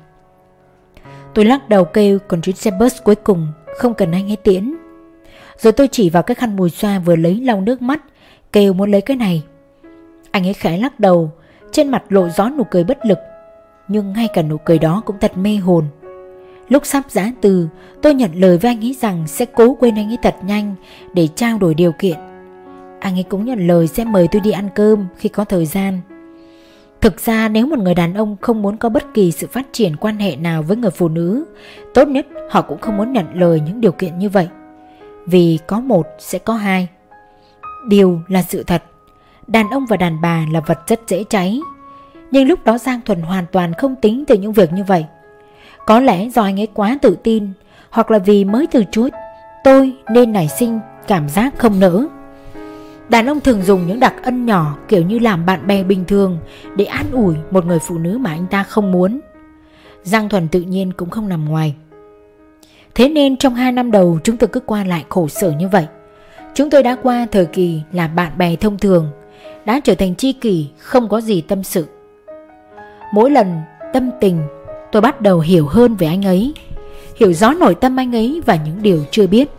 Tôi lắc đầu kêu còn chuyến xe bus cuối cùng không cần anh ấy tiễn. Rồi tôi chỉ vào cái khăn mùi xoa vừa lấy lau nước mắt, kêu muốn lấy cái này. Anh ấy khẽ lắc đầu, trên mặt lộ rõ nụ cười bất lực. Nhưng ngay cả nụ cười đó cũng thật mê hồn. Lúc sắp giã từ, tôi nhận lời với anh ấy rằng sẽ cố quên anh ấy thật nhanh để trao đổi điều kiện. Anh ấy cũng nhận lời sẽ mời tôi đi ăn cơm khi có thời gian. Thực ra nếu một người đàn ông không muốn có bất kỳ sự phát triển quan hệ nào với người phụ nữ, tốt nhất họ cũng không muốn nhận lời những điều kiện như vậy. Vì có một sẽ có hai. Điều là sự thật, đàn ông và đàn bà là vật rất dễ cháy. Nhưng lúc đó Giang Thuần hoàn toàn không tính từ những việc như vậy. Có lẽ do anh ấy quá tự tin, hoặc là vì mới từ chối tôi nên nảy sinh cảm giác không nỡ. Đàn ông thường dùng những đặc ân nhỏ kiểu như làm bạn bè bình thường để an ủi một người phụ nữ mà anh ta không muốn. Giang Thuần tự nhiên cũng không nằm ngoài. Thế nên trong 2 năm đầu chúng tôi cứ qua lại khổ sở như vậy. Chúng tôi đã qua thời kỳ là bạn bè thông thường, đã trở thành tri kỷ không có gì tâm sự. Mỗi lần tâm tình tôi bắt đầu hiểu hơn về anh ấy, hiểu rõ nội tâm anh ấy và những điều chưa biết.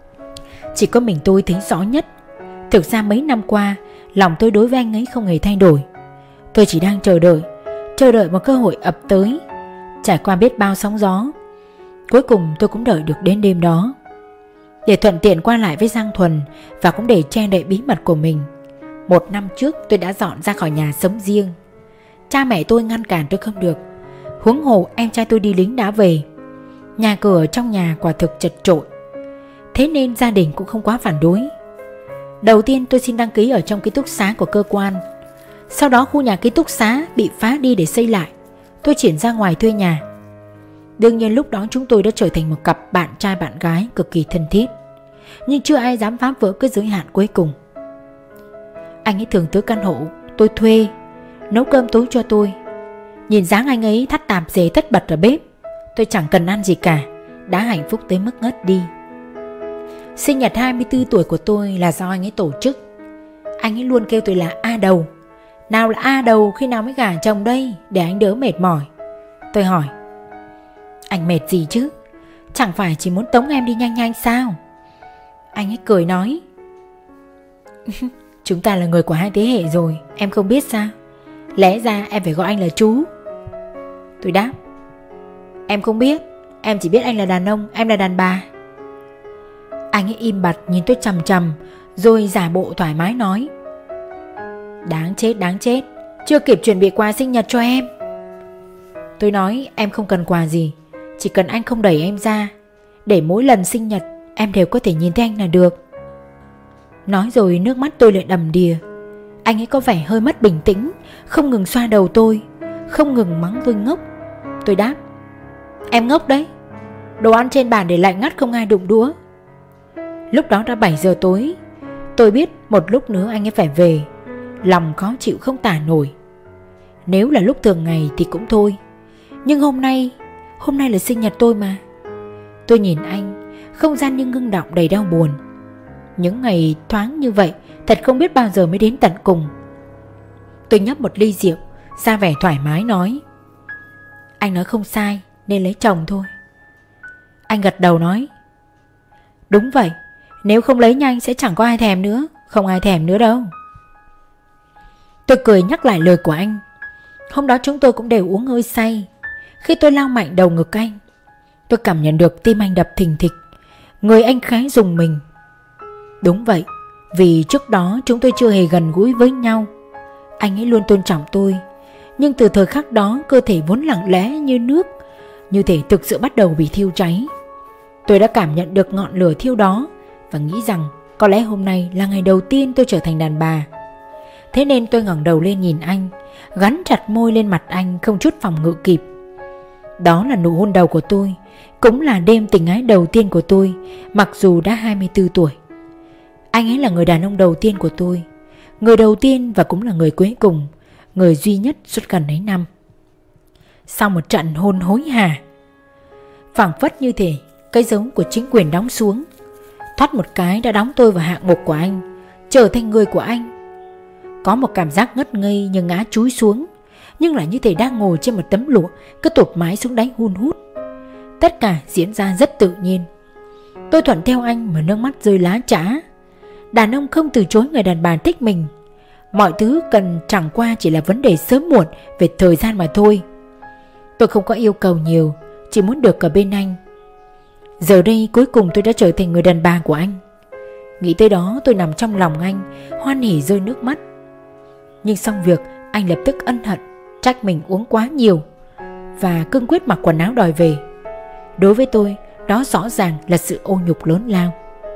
Chỉ có mình tôi thấy rõ nhất. Thực ra mấy năm qua, lòng tôi đối với anh ấy không hề thay đổi. Tôi chỉ đang chờ đợi một cơ hội ập tới. Trải qua biết bao sóng gió, cuối cùng tôi cũng đợi được đến đêm đó. Để thuận tiện qua lại với Giang Thuần và cũng để che đậy bí mật của mình, 1 năm trước tôi đã dọn ra khỏi nhà sống riêng. Cha mẹ tôi ngăn cản tôi không được. Huống hồ em trai tôi đi lính đã về. Nhà cửa trong nhà quả thực chật chội. Thế nên gia đình cũng không quá phản đối. Đầu tiên tôi xin đăng ký ở trong ký túc xá của cơ quan. Sau đó khu nhà ký túc xá bị phá đi để xây lại. Tôi chuyển ra ngoài thuê nhà. Đương nhiên lúc đó chúng tôi đã trở thành một cặp bạn trai bạn gái cực kỳ thân thiết. Nhưng chưa ai dám phá vỡ cái giới hạn cuối cùng. Anh ấy thường tới căn hộ tôi thuê, nấu cơm tối cho tôi. Nhìn dáng anh ấy thắt tạp dề tất bật ở bếp, tôi chẳng cần ăn gì cả, đã hạnh phúc tới mức ngất đi. Sinh nhật 24 tuổi của tôi là do anh ấy tổ chức. Anh ấy luôn kêu tôi là A Đầu. Nào là A Đầu khi nào mới gả chồng đây, để anh đỡ mệt mỏi. Tôi hỏi: Anh mệt gì chứ? Chẳng phải chỉ muốn tống em đi nhanh nhanh sao? Anh ấy cười nói: Chúng ta là người của 2 thế hệ rồi, em không biết sao? Lẽ ra em phải gọi anh là chú. Tôi đáp: Em không biết, em chỉ biết anh là đàn ông, em là đàn bà. Anh ấy im bặt nhìn tôi chằm chằm, rồi giả bộ thoải mái nói: Đáng chết, chưa kịp chuẩn bị quà sinh nhật cho em. Tôi nói em không cần quà gì, chỉ cần anh không đẩy em ra, để mỗi lần sinh nhật em đều có thể nhìn thấy anh là được. Nói rồi nước mắt tôi lại đầm đìa. Anh ấy có vẻ hơi mất bình tĩnh, không ngừng xoa đầu tôi, không ngừng mắng tôi ngốc. Tôi đáp: Em ngốc đấy, đồ ăn trên bàn để lạnh ngắt không ai đụng đũa. Lúc đó đã 7 giờ tối. Tôi biết một lúc nữa anh ấy phải về. Lòng khó chịu không tả nổi. Nếu là lúc thường ngày thì cũng thôi, nhưng hôm nay là sinh nhật tôi mà. Tôi nhìn anh, không gian như ngưng đọng đầy đau buồn. Những ngày thoáng như vậy thật không biết bao giờ mới đến tận cùng. Tôi nhấp một ly rượu, ra vẻ thoải mái nói: Anh nói không sai, nên lấy chồng thôi. Anh gật đầu nói: Đúng vậy, nếu không lấy nhanh sẽ chẳng có ai thèm nữa. Không ai thèm nữa đâu. Tôi cười nhắc lại lời của anh. Hôm đó chúng tôi cũng đều uống hơi say. Khi tôi lao mạnh đầu ngực anh, tôi cảm nhận được tim anh đập thình thịch, người anh khẽ rùng mình. Đúng vậy, Vì trước đó chúng tôi chưa hề gần gũi với nhau. Anh ấy luôn tôn trọng tôi, nhưng từ thời khắc đó cơ thể vốn lặng lẽ như nước, như thể thực sự bắt đầu bị thiêu cháy. Tôi đã cảm nhận được ngọn lửa thiêu đó và nghĩ rằng có lẽ hôm nay là ngày đầu tiên tôi trở thành đàn bà. Thế nên tôi ngẩng đầu lên nhìn anh, gắn chặt môi lên mặt anh không chút phòng ngự kịp. Đó là nụ hôn đầu của tôi, cũng là đêm tình ái đầu tiên của tôi, mặc dù đã 24 tuổi. Anh ấy là người đàn ông đầu tiên của tôi, người đầu tiên và cũng là người cuối cùng, người duy nhất suốt gần ấy năm. Sau một trận hôn hối hả, phảng phất như thể cái dấu của chính quyền đóng xuống, thoát một cái đã đóng tôi vào hạng mục của anh, trở thành người của anh. Có một cảm giác ngất ngây như ngã chúi xuống, nhưng lại như thể đang ngồi trên một tấm lụa cứ tụt mái xuống đáy hun hút. Tất cả diễn ra rất tự nhiên. Tôi thuận theo anh mà nước mắt rơi lá chã. Đàn ông không từ chối người đàn bà thích mình. Mọi thứ cần chẳng qua chỉ là vấn đề sớm muộn về thời gian mà thôi. Tôi không có yêu cầu nhiều, chỉ muốn được ở bên anh. Giờ đây cuối cùng tôi đã trở thành người đàn bà của anh. Nghĩ tới đó tôi nằm trong lòng anh, hoan hỉ rơi nước mắt. Nhưng xong việc, anh lập tức ân hận, trách mình uống quá nhiều và cương quyết mặc quần áo đòi về. Đối với tôi, đó rõ ràng là sự ô nhục lớn lao.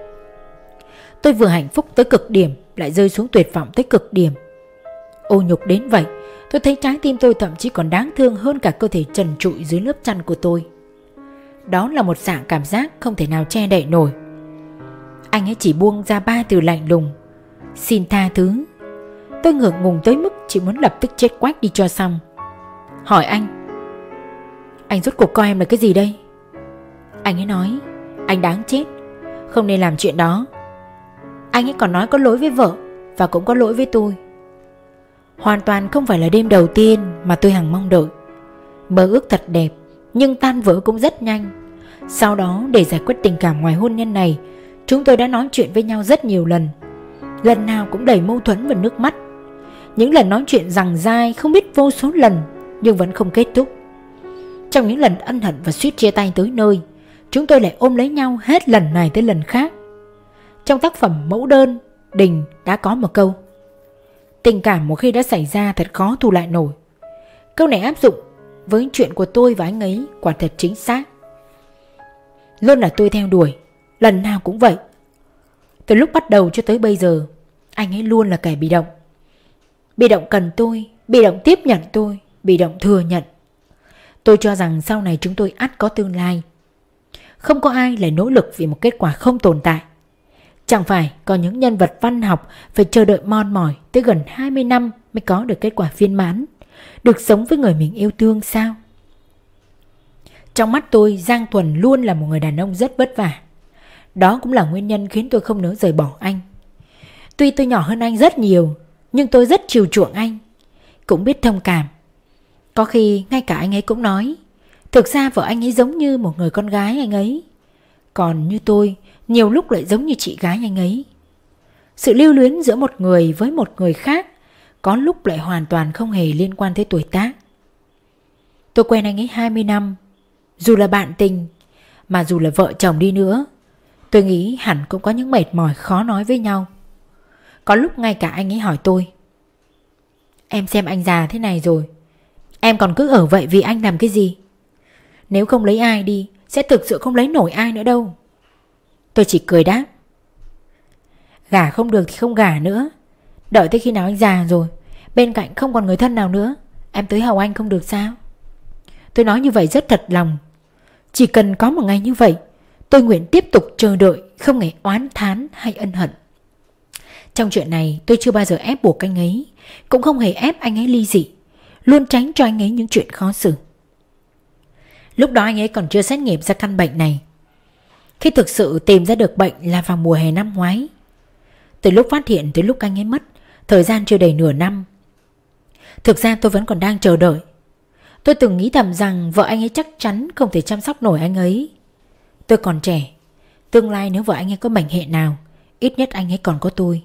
Tôi vừa hạnh phúc tới cực điểm lại rơi xuống tuyệt vọng tới cực điểm. Ô nhục đến vậy, tôi thấy trái tim tôi thậm chí còn đáng thương hơn cả cơ thể trần trụi dưới lớp chăn của tôi. Đó là một dạng cảm giác không thể nào che đậy nổi. Anh ấy chỉ buông ra 3 từ lạnh lùng: xin tha thứ. Tôi ngượng ngùng tới mức chỉ muốn lập tức chết quách đi cho xong. Hỏi anh rốt cuộc coi em là cái gì đây? Anh ấy nói anh đáng chết, không nên làm chuyện đó. Anh ấy còn nói có lỗi với vợ và cũng có lỗi với tôi. Hoàn toàn không phải là đêm đầu tiên mà tôi hằng mong đợi. Mơ ước thật đẹp nhưng tan vỡ cũng rất nhanh. Sau đó để giải quyết tình cảm ngoài hôn nhân này, chúng tôi đã nói chuyện với nhau rất nhiều lần. Lần nào cũng đầy mâu thuẫn và nước mắt. Những lần nói chuyện giằng dai không biết vô số lần nhưng vẫn không kết thúc. Trong những lần ân hận và suýt chia tay tới nơi, chúng tôi lại ôm lấy nhau hết lần này tới lần khác. Trong tác phẩm Mẫu đơn, Đình đã có một câu: tình cảm một khi đã xảy ra thật khó thu lại nổi. Câu này áp dụng với chuyện của tôi và anh ấy quả thật chính xác. Luôn là tôi theo đuổi, lần nào cũng vậy. Từ lúc bắt đầu cho tới bây giờ, anh ấy luôn là kẻ bị động. Bị động cần tôi, bị động tiếp nhận tôi, bị động thừa nhận. Tôi cho rằng sau này chúng tôi ắt có tương lai. Không có ai lại nỗ lực vì một kết quả không tồn tại. Chẳng phải có những nhân vật văn học phải chờ đợi mon mỏi tới gần 20 năm mới có được kết quả viên mãn, được sống với người mình yêu thương sao? Trong mắt tôi, Giang Thuần luôn là một người đàn ông rất vất vả. Đó cũng là nguyên nhân khiến tôi không nỡ rời bỏ anh. Tuy tôi nhỏ hơn anh rất nhiều, nhưng tôi rất chiều chuộng anh, cũng biết thông cảm. Có khi ngay cả anh ấy cũng nói, thực ra vợ anh ấy giống như một người con gái anh ấy. Còn như tôi, nhiều lúc lại giống như chị gái anh ấy. Sự lưu luyến giữa một người với một người khác có lúc lại hoàn toàn không hề liên quan tới tuổi tác. Tôi quen anh ấy 20 năm. Dù là bạn tình, mà dù là vợ chồng đi nữa, tôi nghĩ hẳn cũng có những mệt mỏi khó nói với nhau. Có lúc ngay cả anh ấy hỏi tôi: em xem anh già thế này rồi, em còn cứ ở vậy vì anh làm cái gì? Nếu không lấy ai đi, sẽ thực sự không lấy nổi ai nữa đâu. Tôi chỉ cười đáp: gả không được thì không gả nữa. Đợi tới khi nào anh già rồi, bên cạnh không còn người thân nào nữa, em tới hầu anh không được sao? Tôi nói như vậy rất thật lòng. Chỉ cần có một ngày như vậy, tôi nguyện tiếp tục chờ đợi, không hề oán thán hay ân hận. Trong chuyện này tôi chưa bao giờ ép buộc anh ấy, cũng không hề ép anh ấy ly dị, luôn tránh cho anh ấy những chuyện khó xử. Lúc đó anh ấy còn chưa xét nghiệm ra căn bệnh này. Khi thực sự tìm ra được bệnh là vào mùa hè năm ngoái. Từ lúc phát hiện tới lúc anh ấy mất, thời gian chưa đầy nửa năm. Thực ra tôi vẫn còn đang chờ đợi. Tôi từng nghĩ thầm rằng vợ anh ấy chắc chắn không thể chăm sóc nổi anh ấy. Tôi còn trẻ, tương lai nếu vợ anh ấy có bệnh hệ nào, ít nhất anh ấy còn có tôi.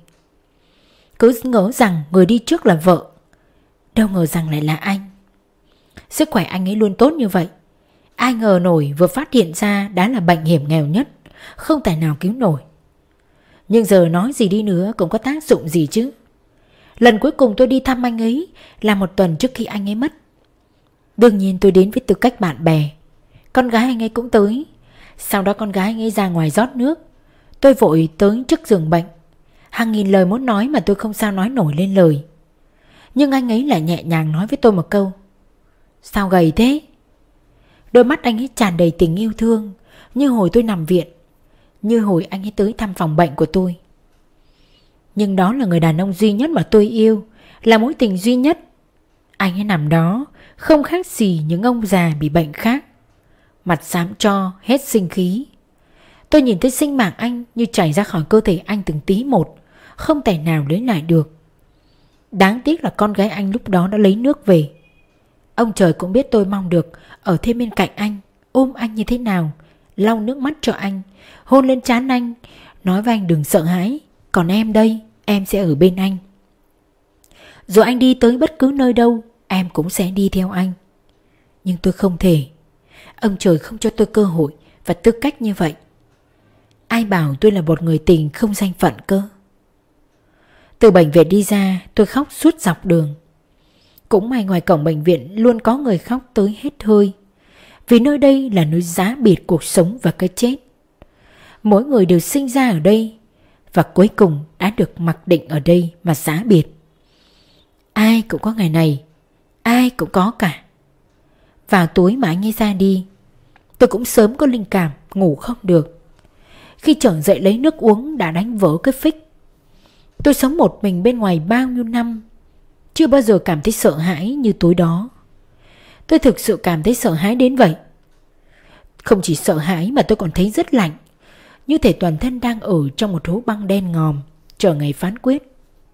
Cứ ngỡ rằng người đi trước là vợ, đâu ngờ rằng lại là anh. Sức khỏe anh ấy luôn tốt như vậy. Ai ngờ nổi vừa phát hiện ra đã là bệnh hiểm nghèo nhất, không tài nào cứu nổi. Nhưng giờ nói gì đi nữa cũng có tác dụng gì chứ. Lần cuối cùng tôi đi thăm anh ấy là một tuần trước khi anh ấy mất. Đương nhiên tôi đến với tư cách bạn bè. Con gái anh ấy cũng tới. Sau đó con gái anh ấy ra ngoài rót nước. Tôi vội tới trước giường bệnh. Hàng nghìn lời muốn nói mà tôi không sao nói nổi lên lời. Nhưng anh ấy lại nhẹ nhàng nói với tôi một câu: sao gầy thế? Đôi mắt anh ấy tràn đầy tình yêu thương, như hồi tôi nằm viện, như hồi anh ấy tới thăm phòng bệnh của tôi. Nhưng đó là người đàn ông duy nhất mà tôi yêu, là mối tình duy nhất. Anh ấy nằm đó không khác gì những ông già bị bệnh khác, mặt xám tro, hết sinh khí. Tôi nhìn thấy sinh mạng anh như chảy ra khỏi cơ thể anh từng tí một, không thể nào lấy lại được. Đáng tiếc là con gái anh lúc đó đã lấy nước về. Ông trời cũng biết tôi mong được ở thêm bên cạnh anh, ôm anh như thế nào, lau nước mắt cho anh, hôn lên trán anh, nói với anh đừng sợ hãi, còn em đây, em sẽ ở bên anh. Dù anh đi tới bất cứ nơi đâu, em cũng sẽ đi theo anh. Nhưng tôi không thể. Ông trời không cho tôi cơ hội và tư cách như vậy. Ai bảo tôi là một người tình không danh phận cơ. Từ bệnh viện đi ra, tôi khóc suốt dọc đường. Cũng may ngoài cổng bệnh viện luôn có người khóc tới hết hơi. Vì nơi đây là nơi giá biệt cuộc sống và cái chết. Mỗi người đều sinh ra ở đây và cuối cùng đã được mặc định ở đây mà giá biệt. Ai cũng có ngày này, ai cũng có cả. Vào tối mà anh ấy ra đi, tôi cũng sớm có linh cảm ngủ không được. Khi trở dậy lấy nước uống đã đánh vỡ cái phích. Tôi sống một mình bên ngoài bao nhiêu năm, chưa bao giờ cảm thấy sợ hãi như tối đó. Tôi thực sự cảm thấy sợ hãi đến vậy. Không chỉ sợ hãi mà tôi còn thấy rất lạnh, như thể toàn thân đang ở trong một hố băng đen ngòm, chờ ngày phán quyết.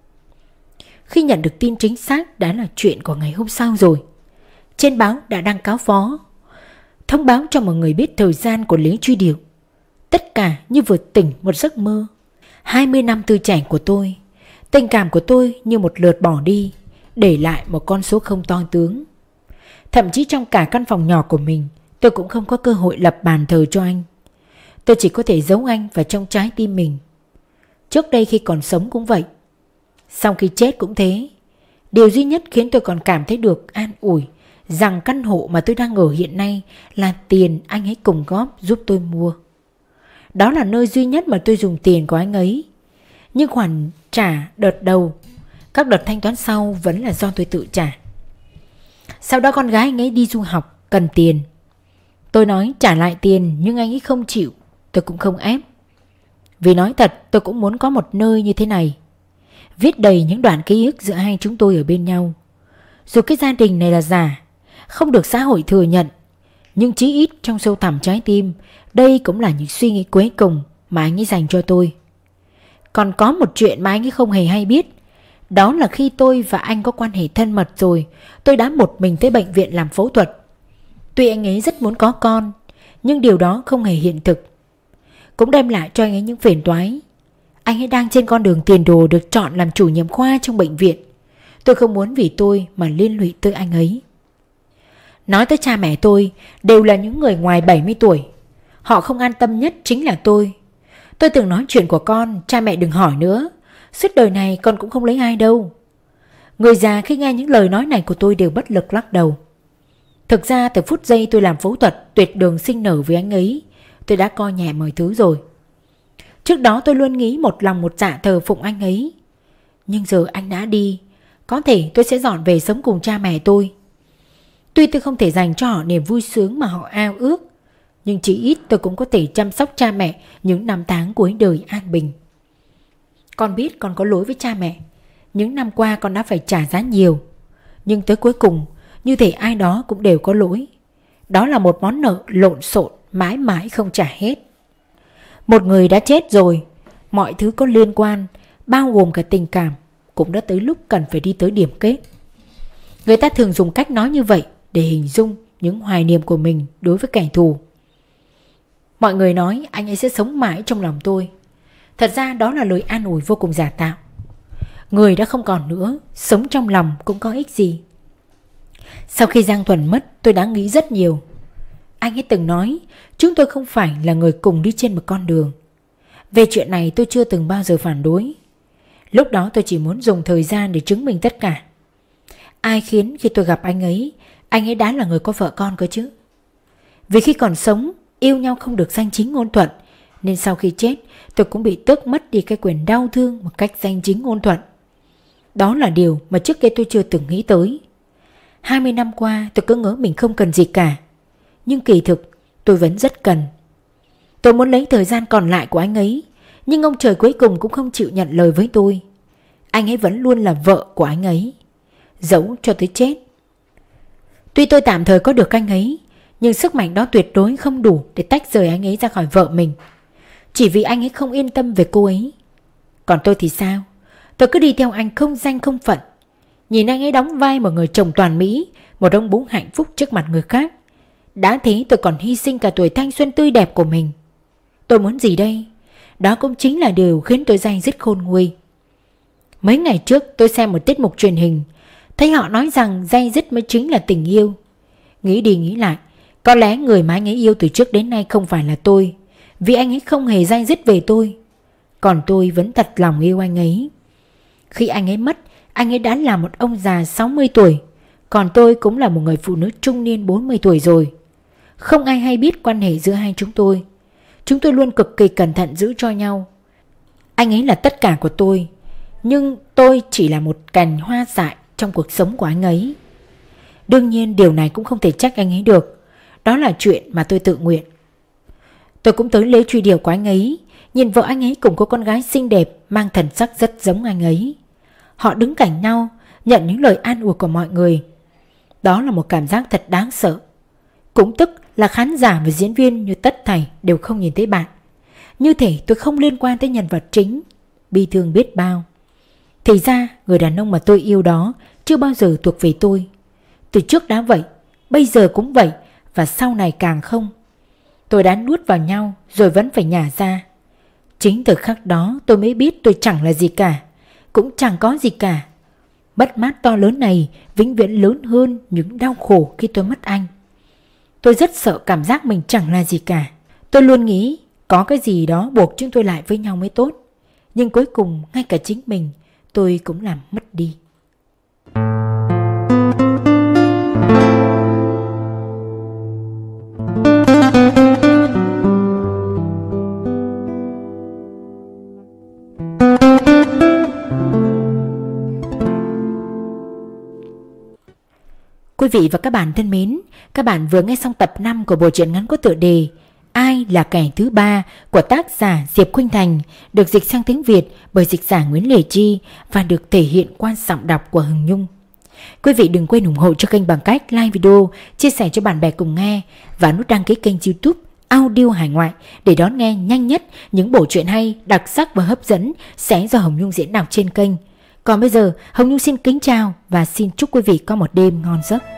Khi nhận được tin chính xác đã là chuyện của ngày hôm sau rồi. Trên báo đã đăng cáo phó, thông báo cho mọi người biết thời gian của lễ truy điệu. Tất cả như vừa tỉnh một giấc mơ. 20 năm tươi trẻ của tôi, tình cảm của tôi như một lượt bỏ đi, để lại một con số không to tướng. Thậm chí trong cả căn phòng nhỏ của mình, tôi cũng không có cơ hội lập bàn thờ cho anh. Tôi chỉ có thể giấu anh vào trong trái tim mình. Trước đây khi còn sống cũng vậy, sau khi chết cũng thế. Điều duy nhất khiến tôi còn cảm thấy được an ủi rằng căn hộ mà tôi đang ở hiện nay là tiền anh ấy cùng góp giúp tôi mua. Đó là nơi duy nhất mà tôi dùng tiền của anh ấy. Nhưng khoản trả đợt đầu, các đợt thanh toán sau vẫn là do tôi tự trả. Sau đó con gái anh ấy đi du học, cần tiền. Tôi nói trả lại tiền nhưng anh ấy không chịu. Tôi cũng không ép. Vì nói thật tôi cũng muốn có một nơi như thế này, viết đầy những đoạn ký ức giữa hai chúng tôi ở bên nhau. Dù cái gia đình này là giả, không được xã hội thừa nhận, nhưng chí ít trong sâu thẳm trái tim, đây cũng là những suy nghĩ cuối cùng mà anh ấy dành cho tôi. Còn có một chuyện mà anh ấy không hề hay biết. Đó là khi tôi và anh có quan hệ thân mật rồi, tôi đã một mình tới bệnh viện làm phẫu thuật. Tuy anh ấy rất muốn có con, nhưng điều đó không hề hiện thực, cũng đem lại cho anh ấy những phiền toái. Anh ấy đang trên con đường tiền đồ được chọn làm chủ nhiệm khoa trong bệnh viện. Tôi không muốn vì tôi mà liên lụy tới anh ấy. Nói tới cha mẹ tôi, đều là những người ngoài 70 tuổi. Họ không an tâm nhất chính là tôi. Tôi từng nói chuyện của con, cha mẹ đừng hỏi nữa, suốt đời này con cũng không lấy ai đâu. Người già khi nghe những lời nói này của tôi đều bất lực lắc đầu. Thực ra từ phút giây tôi làm phẫu thuật tuyệt đường sinh nở với anh ấy, tôi đã coi nhẹ mọi thứ rồi. Trước đó tôi luôn nghĩ một lòng một dạ thờ phụng anh ấy. Nhưng giờ anh đã đi, có thể tôi sẽ dọn về sống cùng cha mẹ tôi. Tuy tôi không thể dành cho họ niềm vui sướng mà họ ao ước, nhưng chỉ ít tôi cũng có thể chăm sóc cha mẹ những năm tháng cuối đời an bình. Con biết con có lỗi với cha mẹ. Những năm qua con đã phải trả giá nhiều. Nhưng tới cuối cùng, như thể ai đó cũng đều có lỗi. Đó là một món nợ lộn xộn mãi mãi không trả hết. Một người đã chết rồi, mọi thứ có liên quan, bao gồm cả tình cảm, cũng đã tới lúc cần phải đi tới điểm kết. Người ta thường dùng cách nói như vậy để hình dung những hoài niệm của mình đối với kẻ thù. Mọi người nói anh ấy sẽ sống mãi trong lòng tôi. Thật ra đó là lời an ủi vô cùng giả tạo. Người đã không còn nữa, sống trong lòng cũng có ích gì. Sau khi Giang Thuần mất, tôi đã nghĩ rất nhiều. Anh ấy từng nói chúng tôi không phải là người cùng đi trên một con đường. Về chuyện này tôi chưa từng bao giờ phản đối. Lúc đó tôi chỉ muốn dùng thời gian để chứng minh tất cả. Ai khiến khi tôi gặp anh ấy đã là người có vợ con cơ chứ. Vì khi còn sống, yêu nhau không được danh chính ngôn thuận, nên sau khi chết tôi cũng bị tước mất đi cái quyền đau thương một cách danh chính ngôn thuận. Đó là điều mà trước kia tôi chưa từng nghĩ tới. 20 năm qua tôi cứ ngỡ mình không cần gì cả, nhưng kỳ thực tôi vẫn rất cần. Tôi muốn lấy thời gian còn lại của anh ấy, nhưng ông trời cuối cùng cũng không chịu nhận lời với tôi. Anh ấy vẫn luôn là vợ của anh ấy, dẫu cho tới chết. Tuy tôi tạm thời có được anh ấy, nhưng sức mạnh đó tuyệt đối không đủ để tách rời anh ấy ra khỏi vợ mình, chỉ vì anh ấy không yên tâm về cô ấy. Còn tôi thì sao? Tôi cứ đi theo anh không danh không phận, nhìn anh ấy đóng vai một người chồng toàn mỹ, một ông bố hạnh phúc trước mặt người khác. Đã thế tôi còn hy sinh cả tuổi thanh xuân tươi đẹp của mình. Tôi muốn gì đây? Đó cũng chính là điều khiến tôi day dứt khôn nguôi. Mấy ngày trước tôi xem một tiết mục truyền hình, thấy họ nói rằng day dứt mới chính là tình yêu. Nghĩ đi nghĩ lại, có lẽ người mà anh ấy yêu từ trước đến nay không phải là tôi, vì anh ấy không hề day dứt về tôi. Còn tôi vẫn thật lòng yêu anh ấy. Khi anh ấy mất, anh ấy đã là một ông già 60 tuổi, còn tôi cũng là một người phụ nữ trung niên 40 tuổi rồi. Không ai hay biết quan hệ giữa hai chúng tôi. Chúng tôi luôn cực kỳ cẩn thận giữ cho nhau. Anh ấy là tất cả của tôi, nhưng tôi chỉ là một cành hoa dại trong cuộc sống của anh ấy. Đương nhiên điều này cũng không thể trách anh ấy được. Đó là chuyện mà tôi tự nguyện. Tôi cũng tới lễ truy điệu của anh ấy, nhìn vợ anh ấy cùng cô con gái xinh đẹp mang thần sắc rất giống anh ấy. Họ đứng cạnh nhau, nhận những lời an ủi của mọi người. Đó là một cảm giác thật đáng sợ. Cũng tức là khán giả và diễn viên như tất thảy đều không nhìn thấy bạn. Như thể tôi không liên quan tới nhân vật chính. Bi thương biết bao. Thì ra người đàn ông mà tôi yêu đó chưa bao giờ thuộc về tôi. Từ trước đã vậy, bây giờ cũng vậy, và sau này càng không. Tôi đã nuốt vào nhau rồi vẫn phải nhả ra. Chính từ khắc đó tôi mới biết tôi chẳng là gì cả, cũng chẳng có gì cả. Mất mát to lớn này vĩnh viễn lớn hơn những đau khổ khi tôi mất anh. Tôi rất sợ cảm giác mình chẳng là gì cả. Tôi luôn nghĩ có cái gì đó buộc chúng tôi lại với nhau mới tốt. Nhưng cuối cùng ngay cả chính mình tôi cũng làm mất đi. Quý vị và các bạn thân mến, các bạn vừa nghe xong tập 5 của bộ truyện ngắn có tựa đề Ai là kẻ thứ ba của tác giả Diệp Khuynh Thành, được dịch sang tiếng Việt bởi dịch giả Nguyễn Lệ Chi và được thể hiện qua giọng đọc của Hồng Nhung. Quý vị đừng quên ủng hộ cho kênh bằng cách like video, chia sẻ cho bạn bè cùng nghe và nút đăng ký kênh YouTube Audio Hải Ngoại để đón nghe nhanh nhất những bộ truyện hay, đặc sắc và hấp dẫn sẽ do Hồng Nhung diễn đọc trên kênh. Còn bây giờ, Hồng Nhung xin kính chào và xin chúc quý vị có một đêm ngon giấc.